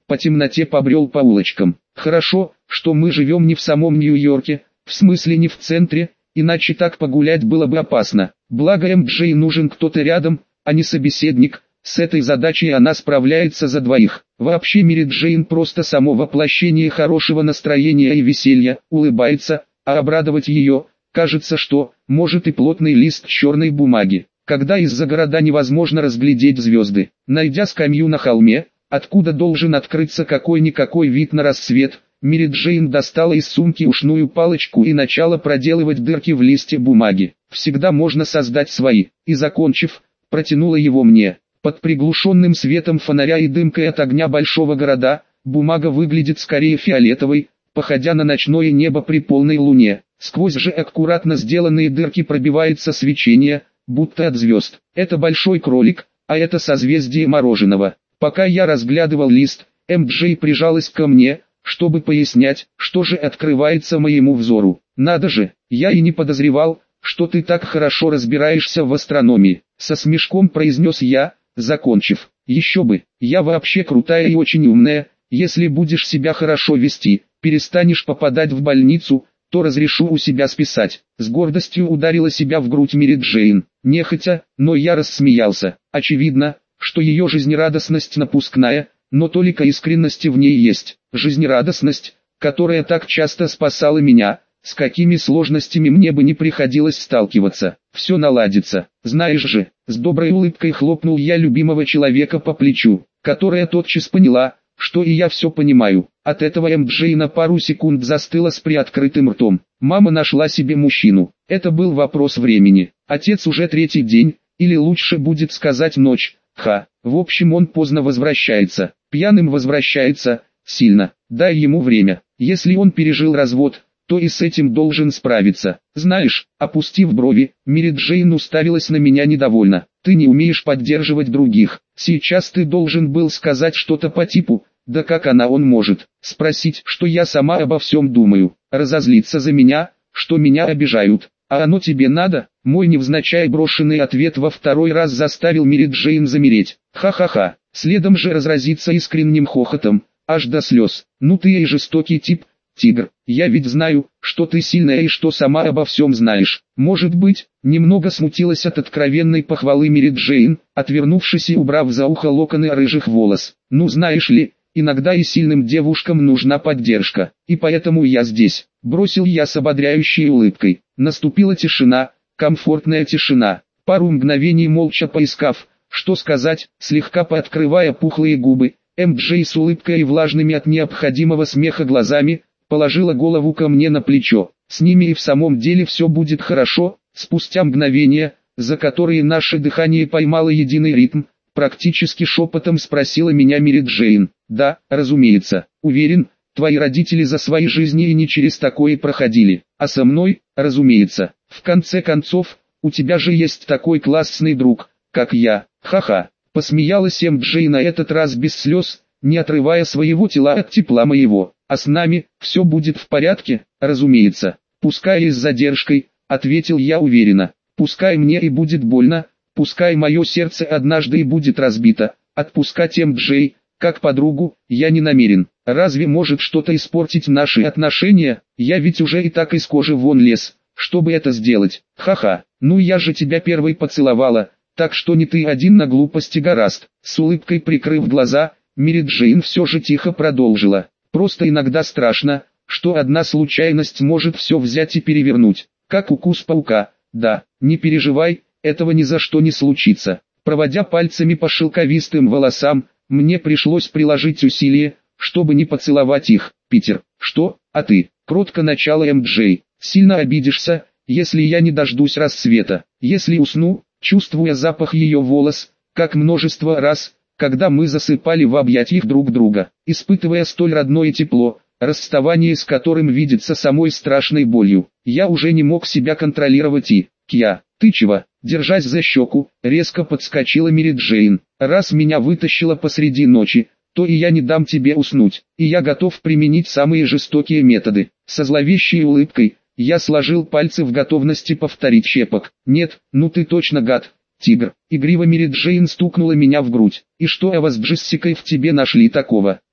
по темноте побрел по улочкам. Хорошо, что мы живем не в самом Нью-Йорке, в смысле не в центре, иначе так погулять было бы опасно. Благо эм джей нужен кто-то рядом, а не собеседник. С этой задачей она справляется за двоих. Вообще Мэри Джейн просто само воплощение хорошего настроения и веселья, улыбается, а обрадовать ее, кажется, что, может и плотный лист черной бумаги. Когда из-за города невозможно разглядеть звезды, найдя скамью на холме, откуда должен открыться какой-никакой вид на рассвет, Мэри Джейн достала из сумки ушную палочку и начала проделывать дырки в листе бумаги. Всегда можно создать свои, и закончив, протянула его мне. Под приглушенным светом фонаря и дымкой от огня большого города, бумага выглядит скорее фиолетовой, походя на ночное небо при полной луне. Сквозь же аккуратно сделанные дырки пробивается свечение, будто от звезд. Это большой кролик, а это созвездие мороженого. Пока я разглядывал лист, эм джей прижалась ко мне, чтобы пояснять, что же открывается моему взору. Надо же, я и не подозревал, что ты так хорошо разбираешься в астрономии. Со смешком произнес я, закончив. Еще бы, я вообще крутая и очень умная, если будешь себя хорошо вести, перестанешь попадать в больницу, то разрешу у себя списать. С гордостью ударила себя в грудь Мэри Джейн. Нехотя, но я рассмеялся. Очевидно, что ее жизнерадостность напускная, но толика искренности в ней есть. Жизнерадостность, которая так часто спасала меня, с какими сложностями мне бы не приходилось сталкиваться. Все наладится, знаешь же. С доброй улыбкой хлопнул я любимого человека по плечу, которая тотчас поняла, что и я все понимаю. От этого эм джей на пару секунд застыла с приоткрытым ртом. Мама нашла себе мужчину. Это был вопрос времени. Отец уже третий день, или лучше будет сказать ночь. Ха, в общем он поздно возвращается. Пьяным возвращается, сильно. Дай ему время. Если он пережил развод, то и с этим должен справиться. Знаешь, опустив брови, Мэри Джейн уставилась на меня недовольно. Ты не умеешь поддерживать других. Сейчас ты должен был сказать что-то по типу, да как она он может, спросить, что я сама обо всем думаю, разозлиться за меня, что меня обижают. А оно тебе надо? Мой невзначай брошенный ответ во второй раз заставил Мэри Джейн замереть. Ха-ха-ха, следом же разразиться искренним хохотом, аж до слез. Ну ты и жестокий тип, тигр. Я ведь знаю, что ты сильная и что сама обо всем знаешь. Может быть, немного смутилась от откровенной похвалы Мэри Джейн, отвернувшись и убрав за ухо локоны рыжих волос. Ну знаешь ли, иногда и сильным девушкам нужна поддержка, и поэтому я здесь. Бросил я с ободряющей улыбкой. Наступила тишина, комфортная тишина. Пару мгновений молча поискав, что сказать, слегка пооткрывая пухлые губы, эм джей с улыбкой и влажными от необходимого смеха глазами, положила голову ко мне на плечо. С ними и в самом деле все будет хорошо. Спустя мгновение, за которые наше дыхание поймало единый ритм, практически шепотом спросила меня Мэри Джейн. Да, разумеется, уверен, твои родители за свои жизни и не через такое проходили. А со мной, разумеется. В конце концов, у тебя же есть такой классный друг, как я. Ха-ха. Посмеялась эм джей на этот раз без слез, не отрывая своего тела от тепла моего. А с нами, все будет в порядке, разумеется. Пускай и с задержкой, ответил я уверенно. Пускай мне и будет больно, пускай мое сердце однажды и будет разбито. Отпускать эм джей, как подругу, я не намерен. Разве может что-то испортить наши отношения? Я ведь уже и так из кожи вон лез, чтобы это сделать. Ха-ха, ну я же тебя первой поцеловала, так что не ты один на глупости гораст. С улыбкой прикрыв глаза, Мэри Джейн все же тихо продолжила. Просто иногда страшно, что одна случайность может все взять и перевернуть, как укус паука. Да, не переживай, этого ни за что не случится. Проводя пальцами по шелковистым волосам, мне пришлось приложить усилие, чтобы не поцеловать их. Питер, что, а ты? Кротко начала эм джей. Сильно обидишься, если я не дождусь рассвета. Если усну, чувствуя запах ее волос, как множество раз, когда мы засыпали в объятиях друг друга, испытывая столь родное тепло, расставание с которым видится самой страшной болью, я уже не мог себя контролировать и, Кья, ты чего, держась за щеку, резко подскочила Мэри Джейн. Раз меня вытащила посреди ночи, то и я не дам тебе уснуть, и я готов применить самые жестокие методы. Со зловещей улыбкой, я сложил пальцы в готовности повторить щепок. Нет, ну ты точно гад, тигр. Игриво Мэри Джейн стукнула меня в грудь. И что о вас с Джессикой в тебе нашли такого?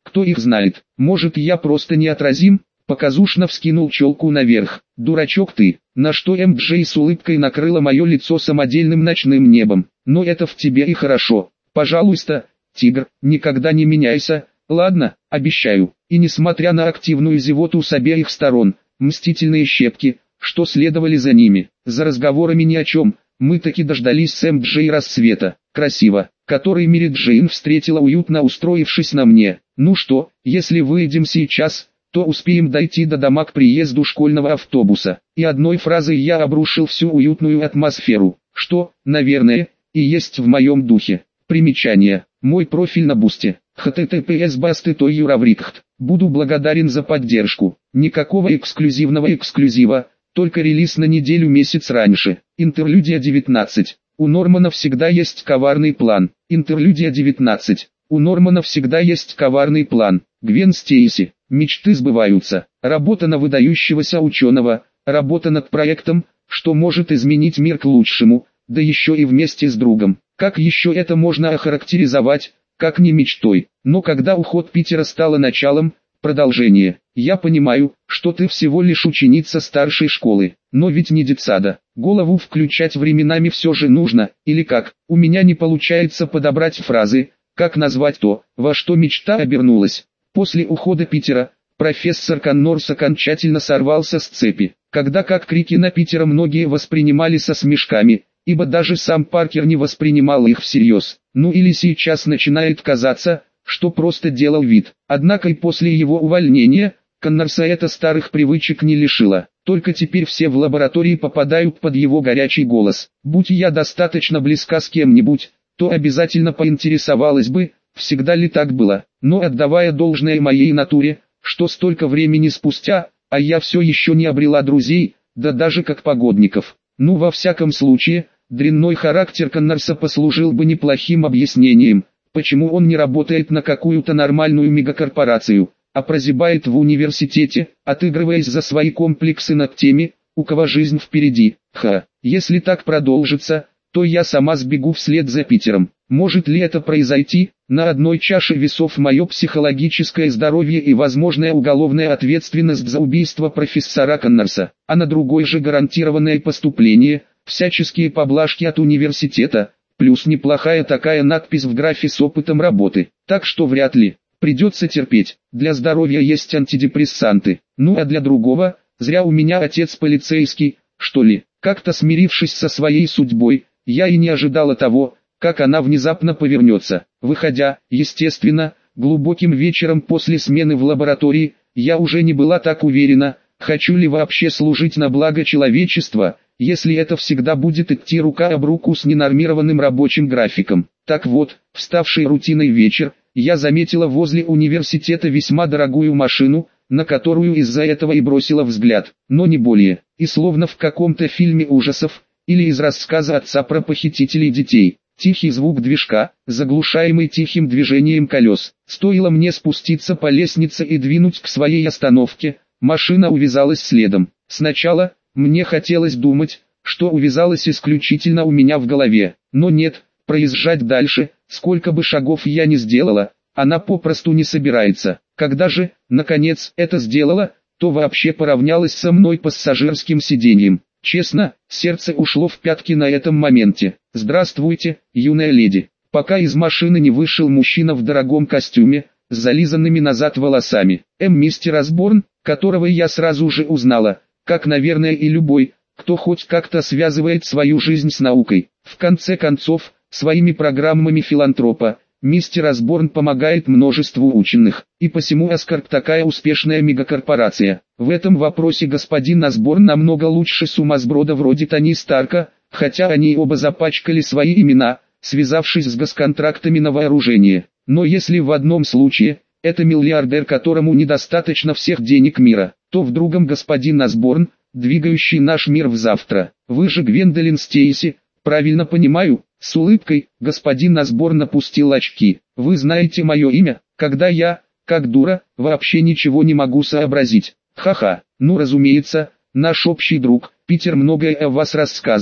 Кто их знает, может я просто неотразим? Показушно вскинул челку наверх. Дурачок ты, на что эм джей с улыбкой накрыла мое лицо самодельным ночным небом. Но это в тебе и хорошо. Пожалуйста, тигр, никогда не меняйся. Ладно, обещаю. И несмотря на активную зевоту с обеих сторон, мстительные щепки, что следовали за ними, за разговорами ни о чем, мы таки дождались с эм джей рассвета. Красиво, который Мэри Джейн встретила, уютно устроившись на мне. Ну что, если выйдем сейчас, то успеем дойти до дома к приезду школьного автобуса. И одной фразой я обрушил всю уютную атмосферу, что, наверное, и есть в моем духе. Примечание. Мой профиль на Бусте. эйч ти ти пи эс басты точка юраврикт. Буду благодарен за поддержку. Никакого эксклюзивного эксклюзива, только релиз на неделю месяц раньше. Интерлюдия девятнадцать. У Нормана всегда есть коварный план. Интерлюдия девятнадцать. У Нормана всегда есть коварный план. Гвен Стейси. Мечты сбываются. Работа на выдающегося ученого. Работа над проектом, что может изменить мир к лучшему, да еще и вместе с другом. Как еще это можно охарактеризовать, как не мечтой? Но когда уход Питера стало началом, продолжение. Я понимаю, что ты всего лишь ученица старшей школы, но ведь не детсада. Голову включать временами все же нужно, или как? У меня не получается подобрать фразы, как назвать то, во что мечта обернулась. После ухода Питера, профессор Коннорс окончательно сорвался с цепи, когда как крики на Питера многие воспринимали со смешками, ибо даже сам Паркер не воспринимал их всерьез. Ну или сейчас начинает казаться, что просто делал вид. Однако и после его увольнения, Коннорса это старых привычек не лишило. Только теперь все в лаборатории попадают под его горячий голос. Будь я достаточно близка с кем-нибудь, то обязательно поинтересовалась бы, всегда ли так было. Но отдавая должное моей натуре, что столько времени спустя, а я все еще не обрела друзей, да даже как погодников. Ну во всяком случае, дрянной характер Коннорса послужил бы неплохим объяснением, почему он не работает на какую-то нормальную мегакорпорацию, а прозябает в университете, отыгрываясь за свои комплексы над теми, у кого жизнь впереди. Ха, если так продолжится, то я сама сбегу вслед за Питером. Может ли это произойти? На одной чаше весов мое психологическое здоровье и возможная уголовная ответственность за убийство профессора Коннорса, а на другой же гарантированное поступление, всяческие поблажки от университета, плюс неплохая такая надпись в графе с опытом работы. Так что вряд ли. Придется терпеть. Для здоровья есть антидепрессанты. Ну а для другого, зря у меня отец полицейский, что ли. Как-то смирившись со своей судьбой, я и не ожидала того, как она внезапно повернется. Выходя, естественно, глубоким вечером после смены в лаборатории, я уже не была так уверена, хочу ли вообще служить на благо человечества, если это всегда будет идти рука об руку с ненормированным рабочим графиком. Так вот, вставший рутиной вечер, я заметила возле университета весьма дорогую машину, на которую из-за этого и бросила взгляд, но не более. И словно в каком-то фильме ужасов, или из рассказа отца про похитителей детей, тихий звук движка, заглушаемый тихим движением колес. Стоило мне спуститься по лестнице и двинуть к своей остановке, машина увязалась следом. Сначала, мне хотелось думать, что увязалась исключительно у меня в голове, но нет, проезжать дальше, сколько бы шагов я ни сделала, она попросту не собирается. Когда же, наконец, это сделала, то вообще поравнялась со мной пассажирским сиденьем. Честно, сердце ушло в пятки на этом моменте. «Здравствуйте, юная леди». Пока из машины не вышел мужчина в дорогом костюме, с зализанными назад волосами. М. Мистер Осборн, которого я сразу же узнала, как, наверное, и любой, кто хоть как-то связывает свою жизнь с наукой. В конце концов, своими программами филантропа, мистер Осборн помогает множеству ученых, и посему Аскарп такая успешная мегакорпорация. В этом вопросе господин Осборн намного лучше сумасброда вроде Тони Старка, хотя они оба запачкали свои имена, связавшись с госконтрактами на вооружение. Но если в одном случае, это миллиардер, которому недостаточно всех денег мира, то в другом господин Осборн, двигающий наш мир в завтра. Вы же Гвендолин Стейси, правильно понимаю? С улыбкой, господин Осборн опустил очки. Вы знаете мое имя, когда я, как дура, вообще ничего не могу сообразить. Ха-ха, ну разумеется, наш общий друг, Питер многое о вас рассказывал.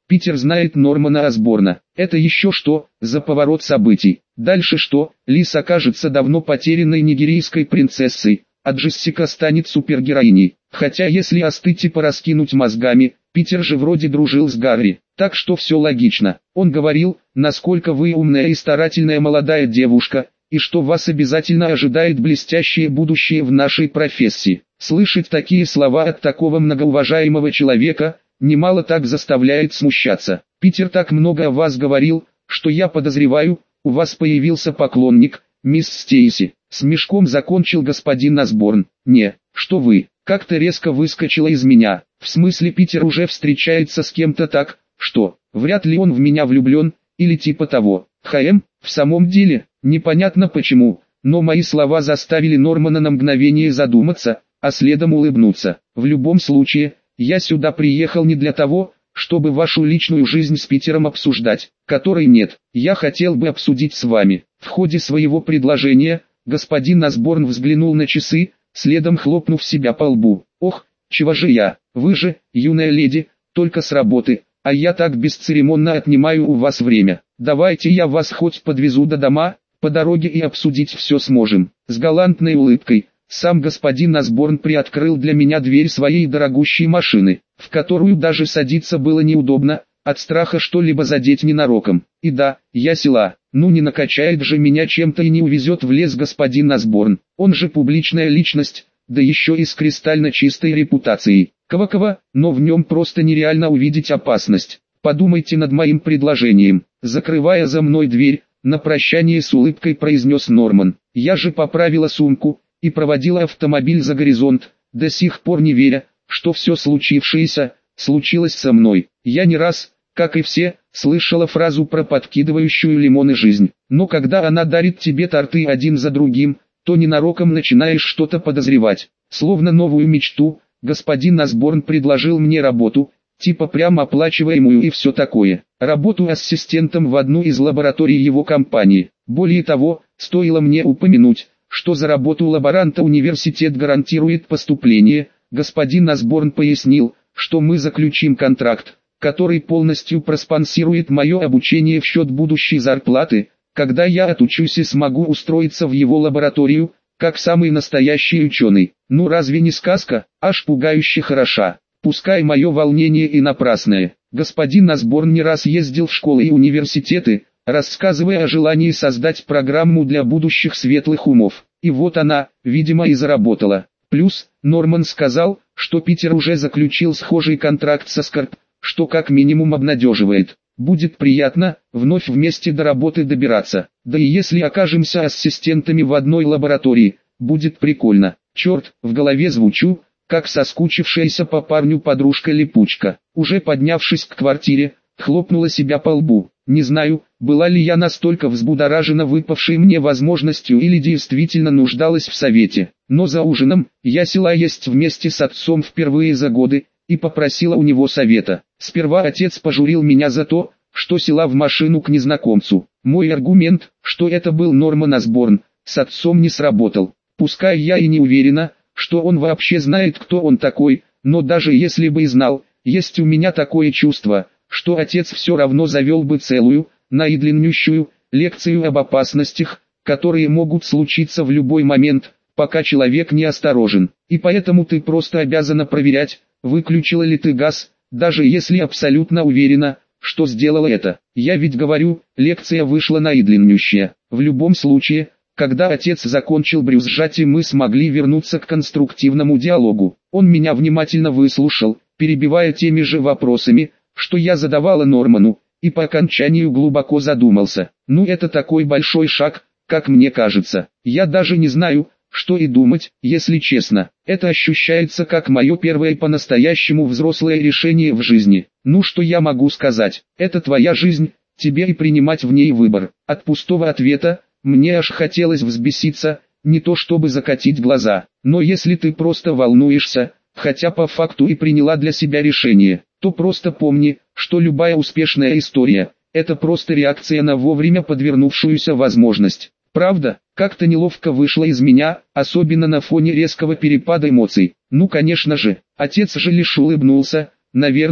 Питер знает Нормана Осборна. Это еще что за поворот событий? Дальше что? Лиз окажется давно потерянной нигерийской принцессой, а Джессика станет супергероиней. Хотя если остыть и пораскинуть мозгами, Питер же вроде дружил с Гарри. Так что все логично. Он говорил, насколько вы умная и старательная молодая девушка, и что вас обязательно ожидает блестящее будущее в нашей профессии. Слышать такие слова от такого многоуважаемого человека – немало так заставляет смущаться. Питер так много о вас говорил, что я подозреваю, у вас появился поклонник, мисс Стейси. С мешком закончил господин Осборн. Не, что вы, как-то резко выскочила из меня. В смысле, Питер уже встречается с кем-то так, что, вряд ли он в меня влюблен, или типа того. Хм, в самом деле, непонятно почему, но мои слова заставили Нормана на мгновение задуматься, а следом улыбнуться. В любом случае, я сюда приехал не для того, чтобы вашу личную жизнь с Питером обсуждать, которой нет. Я хотел бы обсудить с вами. В ходе своего предложения, господин Осборн взглянул на часы, следом хлопнув себя по лбу. Ох, чего же я, вы же, юная леди, только с работы, а я так бесцеремонно отнимаю у вас время. Давайте я вас хоть подвезу до дома, по дороге и обсудить все сможем. С галантной улыбкой. Сам господин Осборн приоткрыл для меня дверь своей дорогущей машины, в которую даже садиться было неудобно, от страха что-либо задеть ненароком. И да, я села, ну не накачает же меня чем-то и не увезет в лес господин Осборн. Он же публичная личность, да еще и с кристально чистой репутацией. Ква-ква, но в нем просто нереально увидеть опасность. Подумайте над моим предложением. Закрывая за мной дверь, на прощание с улыбкой произнес Норман. Я же поправила сумку и проводила автомобиль за горизонт, до сих пор не веря, что все случившееся, случилось со мной. Я не раз, как и все, слышала фразу про подкидывающую лимоны жизнь. Но когда она дарит тебе торты один за другим, то ненароком начинаешь что-то подозревать. Словно новую мечту, господин Осборн предложил мне работу, типа прямо оплачиваемую и все такое. Работу ассистентом в одну из лабораторий его компании. Более того, стоило мне упомянуть, что за работу лаборанта университет гарантирует поступление, господин Осборн пояснил, что мы заключим контракт, который полностью проспонсирует мое обучение в счет будущей зарплаты, когда я отучусь и смогу устроиться в его лабораторию, как самый настоящий ученый. Ну разве не сказка, аж пугающе хороша. Пускай мое волнение и напрасное. Господин Осборн не раз ездил в школы и университеты, рассказывая о желании создать программу для будущих светлых умов. И вот она, видимо, и заработала. Плюс, Норман сказал, что Питер уже заключил схожий контракт со Скорб, что как минимум обнадеживает. Будет приятно, вновь вместе до работы добираться. Да и если окажемся ассистентами в одной лаборатории, будет прикольно. Черт, в голове звучу, как соскучившаяся по парню подружка-липучка. Уже поднявшись к квартире, хлопнула себя по лбу. Не знаю, была ли я настолько взбудоражена выпавшей мне возможностью или действительно нуждалась в совете. Но за ужином, я села есть вместе с отцом впервые за годы, и попросила у него совета. Сперва отец пожурил меня за то, что села в машину к незнакомцу. Мой аргумент, что это был Норман Осборн, с отцом не сработал. Пускай я и не уверена, что он вообще знает, кто он такой, но даже если бы и знал, есть у меня такое чувство, что отец все равно завел бы целую, наидлиннющую, лекцию об опасностях, которые могут случиться в любой момент, пока человек не осторожен. И поэтому ты просто обязана проверять, выключила ли ты газ, даже если абсолютно уверена, что сделала это. Я ведь говорю, лекция вышла наидлиннющая. В любом случае, когда отец закончил брюзжать, и мы смогли вернуться к конструктивному диалогу, он меня внимательно выслушал, перебивая теми же вопросами, что я задавала Норману, и по окончанию глубоко задумался. Ну это такой большой шаг, как мне кажется. Я даже не знаю, что и думать, если честно. Это ощущается как мое первое по-настоящему взрослое решение в жизни. Ну что я могу сказать, это твоя жизнь, тебе и принимать в ней выбор. От пустого ответа, мне аж хотелось взбеситься, не то чтобы закатить глаза. Но если ты просто волнуешься, хотя по факту и приняла для себя решение, то просто помни, что любая успешная история – это просто реакция на вовремя подвернувшуюся возможность. Правда, как-то неловко вышло из меня, особенно на фоне резкого перепада эмоций. Ну конечно же, отец же лишь улыбнулся, наверное,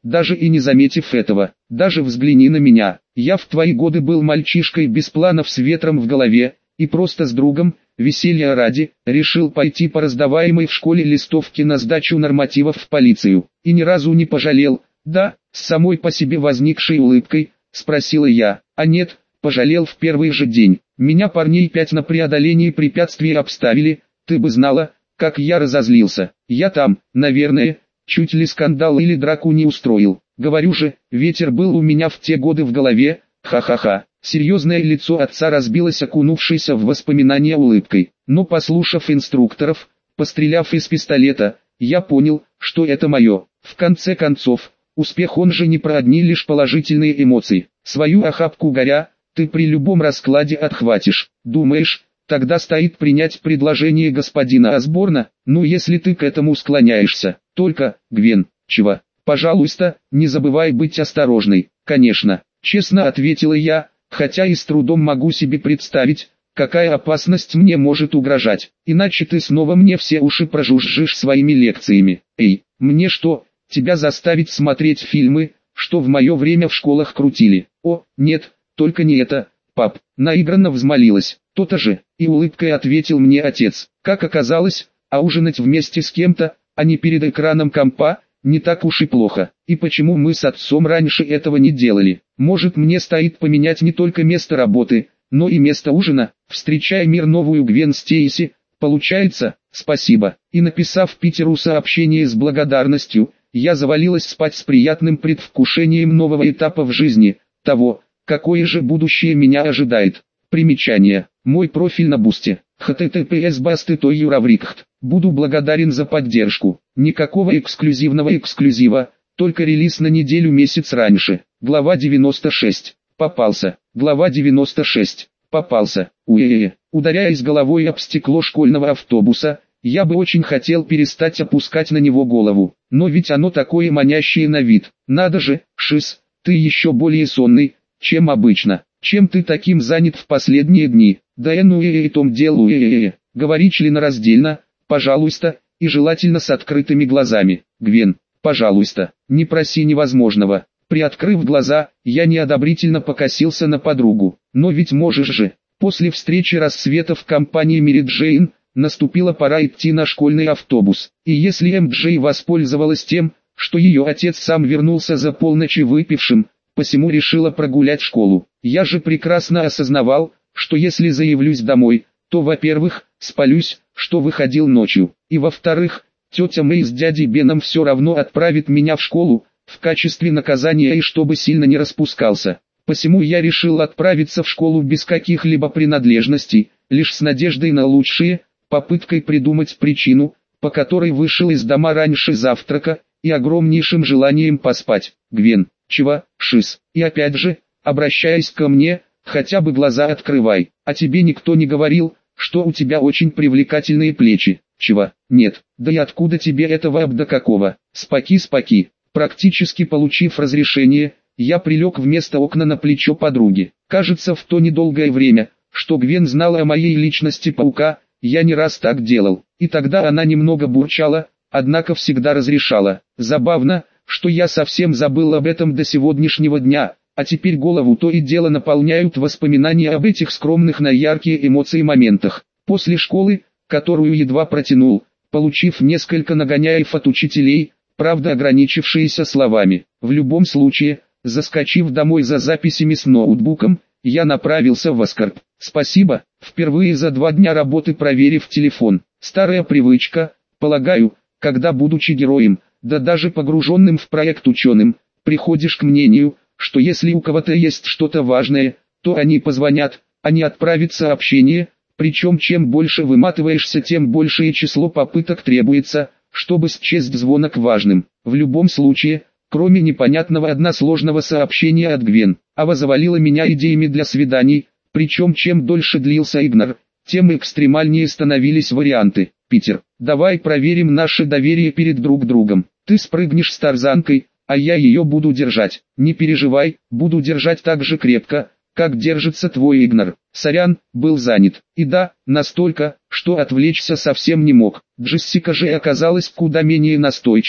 даже и не заметив этого. Даже взгляни на меня. Я в твои годы был мальчишкой без планов с ветром в голове, и просто с другом, веселья ради, решил пойти по раздаваемой в школе листовке на сдачу нормативов в полицию. И ни разу не пожалел. Да, с самой по себе возникшей улыбкой, спросила я. А нет, пожалел в первый же день. Меня парней пять на преодолении препятствий обставили, ты бы знала, как я разозлился. Я там, наверное, чуть ли скандал или драку не устроил. Говорю же, ветер был у меня в те годы в голове, ха-ха-ха. Серьезное лицо отца разбилось окунувшейся в воспоминания улыбкой. Но послушав инструкторов, постреляв из пистолета, я понял, что это мое. В конце концов, успех он же не про одни лишь положительные эмоции. Свою охапку горя, ты при любом раскладе отхватишь. Думаешь, тогда стоит принять предложение господина Осборна? Ну если ты к этому склоняешься. Только, Гвен, чего? Пожалуйста, не забывай быть осторожной. Конечно, честно ответила я, хотя и с трудом могу себе представить, какая опасность мне может угрожать. Иначе ты снова мне все уши прожужжишь своими лекциями. Эй, мне что, тебя заставить смотреть фильмы, что в мое время в школах крутили? О, нет, только не это, пап. Наигранно взмолилась. То-то же, и улыбкой ответил мне отец. Как оказалось, а ужинать вместе с кем-то, а не перед экраном компа, не так уж и плохо. И почему мы с отцом раньше этого не делали? Может мне стоит поменять не только место работы, но и место ужина? Встречая мир новую Гвен Стейси, получается, спасибо. И написав Питеру сообщение с благодарностью, я завалилась спать с приятным предвкушением нового этапа в жизни, того, какое же будущее меня ожидает. Примечание. Мой профиль на Бусте. https басты той юраврикхт. Буду благодарен за поддержку. Никакого эксклюзивного эксклюзива, только релиз на неделю-месяц раньше. Глава девяносто шесть. Попался. Глава девяносто шесть. Попался. Уе-е-е. Ударяясь головой об стекло школьного автобуса, я бы очень хотел перестать опускать на него голову. Но ведь оно такое манящее на вид. Надо же, Шиз, ты еще более сонный, чем обычно. Чем ты таким занят в последние дни? Да и ну и том делу и говори членораздельно, пожалуйста, и желательно с открытыми глазами. Гвен, пожалуйста, не проси невозможного. Приоткрыв глаза, я неодобрительно покосился на подругу. Но ведь можешь же. После встречи рассвета в компании Мэри Джейн, наступила пора идти на школьный автобус. И если эм джей воспользовалась тем, что ее отец сам вернулся за полночи выпившим, посему решила прогулять школу. Я же прекрасно осознавал, что если заявлюсь домой, то, во-первых, спалюсь, что выходил ночью, и во-вторых, тетя Мэй с дядей Беном все равно отправит меня в школу, в качестве наказания и чтобы сильно не распускался. Посему я решил отправиться в школу без каких-либо принадлежностей, лишь с надеждой на лучшее, попыткой придумать причину, по которой вышел из дома раньше завтрака, и огромнейшим желанием поспать. Гвен, чего, Шиз? И опять же, обращаясь ко мне, хотя бы глаза открывай. А тебе никто не говорил, что у тебя очень привлекательные плечи? Чего? Нет. Да и откуда тебе этого абда какого? Спаки-спаки. Практически получив разрешение, я прилег вместо окна на плечо подруги. Кажется, в то недолгое время, что Гвен знала о моей личности паука, я не раз так делал. И тогда она немного бурчала, однако всегда разрешала. Забавно, что я совсем забыл об этом до сегодняшнего дня, а теперь голову то и дело наполняют воспоминания об этих скромных на яркие эмоции моментах. После школы, которую едва протянул, получив несколько нагоняев от учителей, правда ограничившиеся словами. В любом случае, заскочив домой за записями с ноутбуком, я направился в Аскарп. Спасибо, впервые за два дня работы проверив телефон. Старая привычка, полагаю, когда будучи героем, да даже погруженным в проект ученым, приходишь к мнению, что если у кого-то есть что-то важное, то они позвонят, а не отправят сообщение, причем чем больше выматываешься, тем большее число попыток требуется, чтобы счесть звонок важным. В любом случае, кроме непонятного односложного сообщения от Гвен, Ава завалила меня идеями для свиданий, причем чем дольше длился игнор, тем экстремальнее становились варианты. Питер, давай проверим наше доверие перед друг другом. Ты спрыгнешь с тарзанкой, а я ее буду держать. Не переживай, буду держать так же крепко, как держится твой игнор. Сорян, был занят. И да, настолько, что отвлечься совсем не мог. Джессика же оказалась куда менее настойчивой,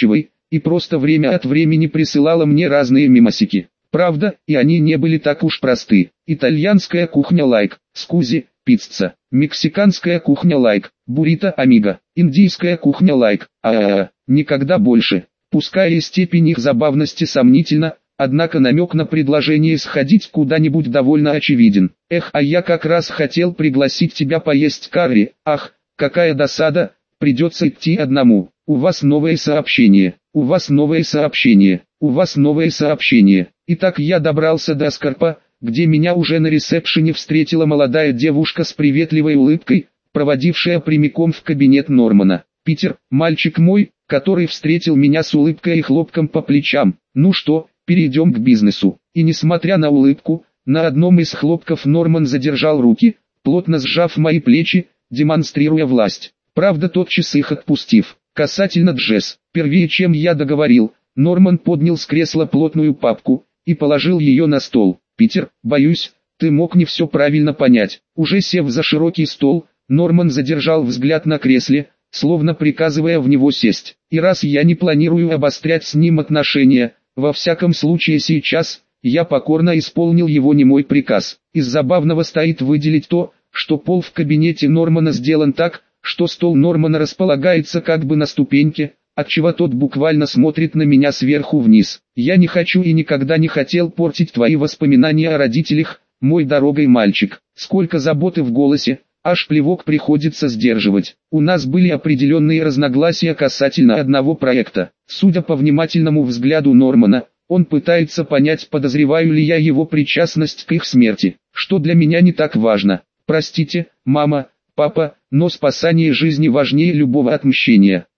и просто время от времени присылала мне разные мемасики. Правда, и они не были так уж просты. Итальянская кухня лайк, скузи, пицца. Мексиканская кухня лайк, буррито амиго. Индийская кухня лайк, а-а-а, никогда больше. Пускай и степень их забавности сомнительна, однако намек на предложение сходить куда-нибудь довольно очевиден. Эх, а я как раз хотел пригласить тебя поесть карри. Ах, какая досада, придется идти одному. У вас новое сообщение, у вас новое сообщение, у вас новое сообщение. Итак, я добрался до Скарпа, где меня уже на ресепшене встретила молодая девушка с приветливой улыбкой, проводившая прямиком в кабинет Нормана. Питер, мальчик мой, который встретил меня с улыбкой и хлопком по плечам. Ну что, перейдем к бизнесу. И несмотря на улыбку, на одном из хлопков Норман задержал руки, плотно сжав мои плечи, демонстрируя власть. Правда, тотчас их отпустив. Касательно Джесс, первее чем я договорил, Норман поднял с кресла плотную папку и положил ее на стол. «Питер, боюсь, ты мог не все правильно понять». Уже сев за широкий стол, Норман задержал взгляд на кресле, словно приказывая в него сесть. «И раз я не планирую обострять с ним отношения, во всяком случае сейчас, я покорно исполнил его немой приказ. Из забавного стоит выделить то, что пол в кабинете Нормана сделан так, что стол Нормана располагается как бы на ступеньке, отчего тот буквально смотрит на меня сверху вниз. Я не хочу и никогда не хотел портить твои воспоминания о родителях, мой дорогой мальчик. Сколько заботы в голосе, аж плевок приходится сдерживать. У нас были определенные разногласия касательно одного проекта. Судя по внимательному взгляду Нормана, он пытается понять, подозреваю ли я его причастность к их смерти, что для меня не так важно. Простите, мама, папа, но спасание жизни важнее любого отмщения.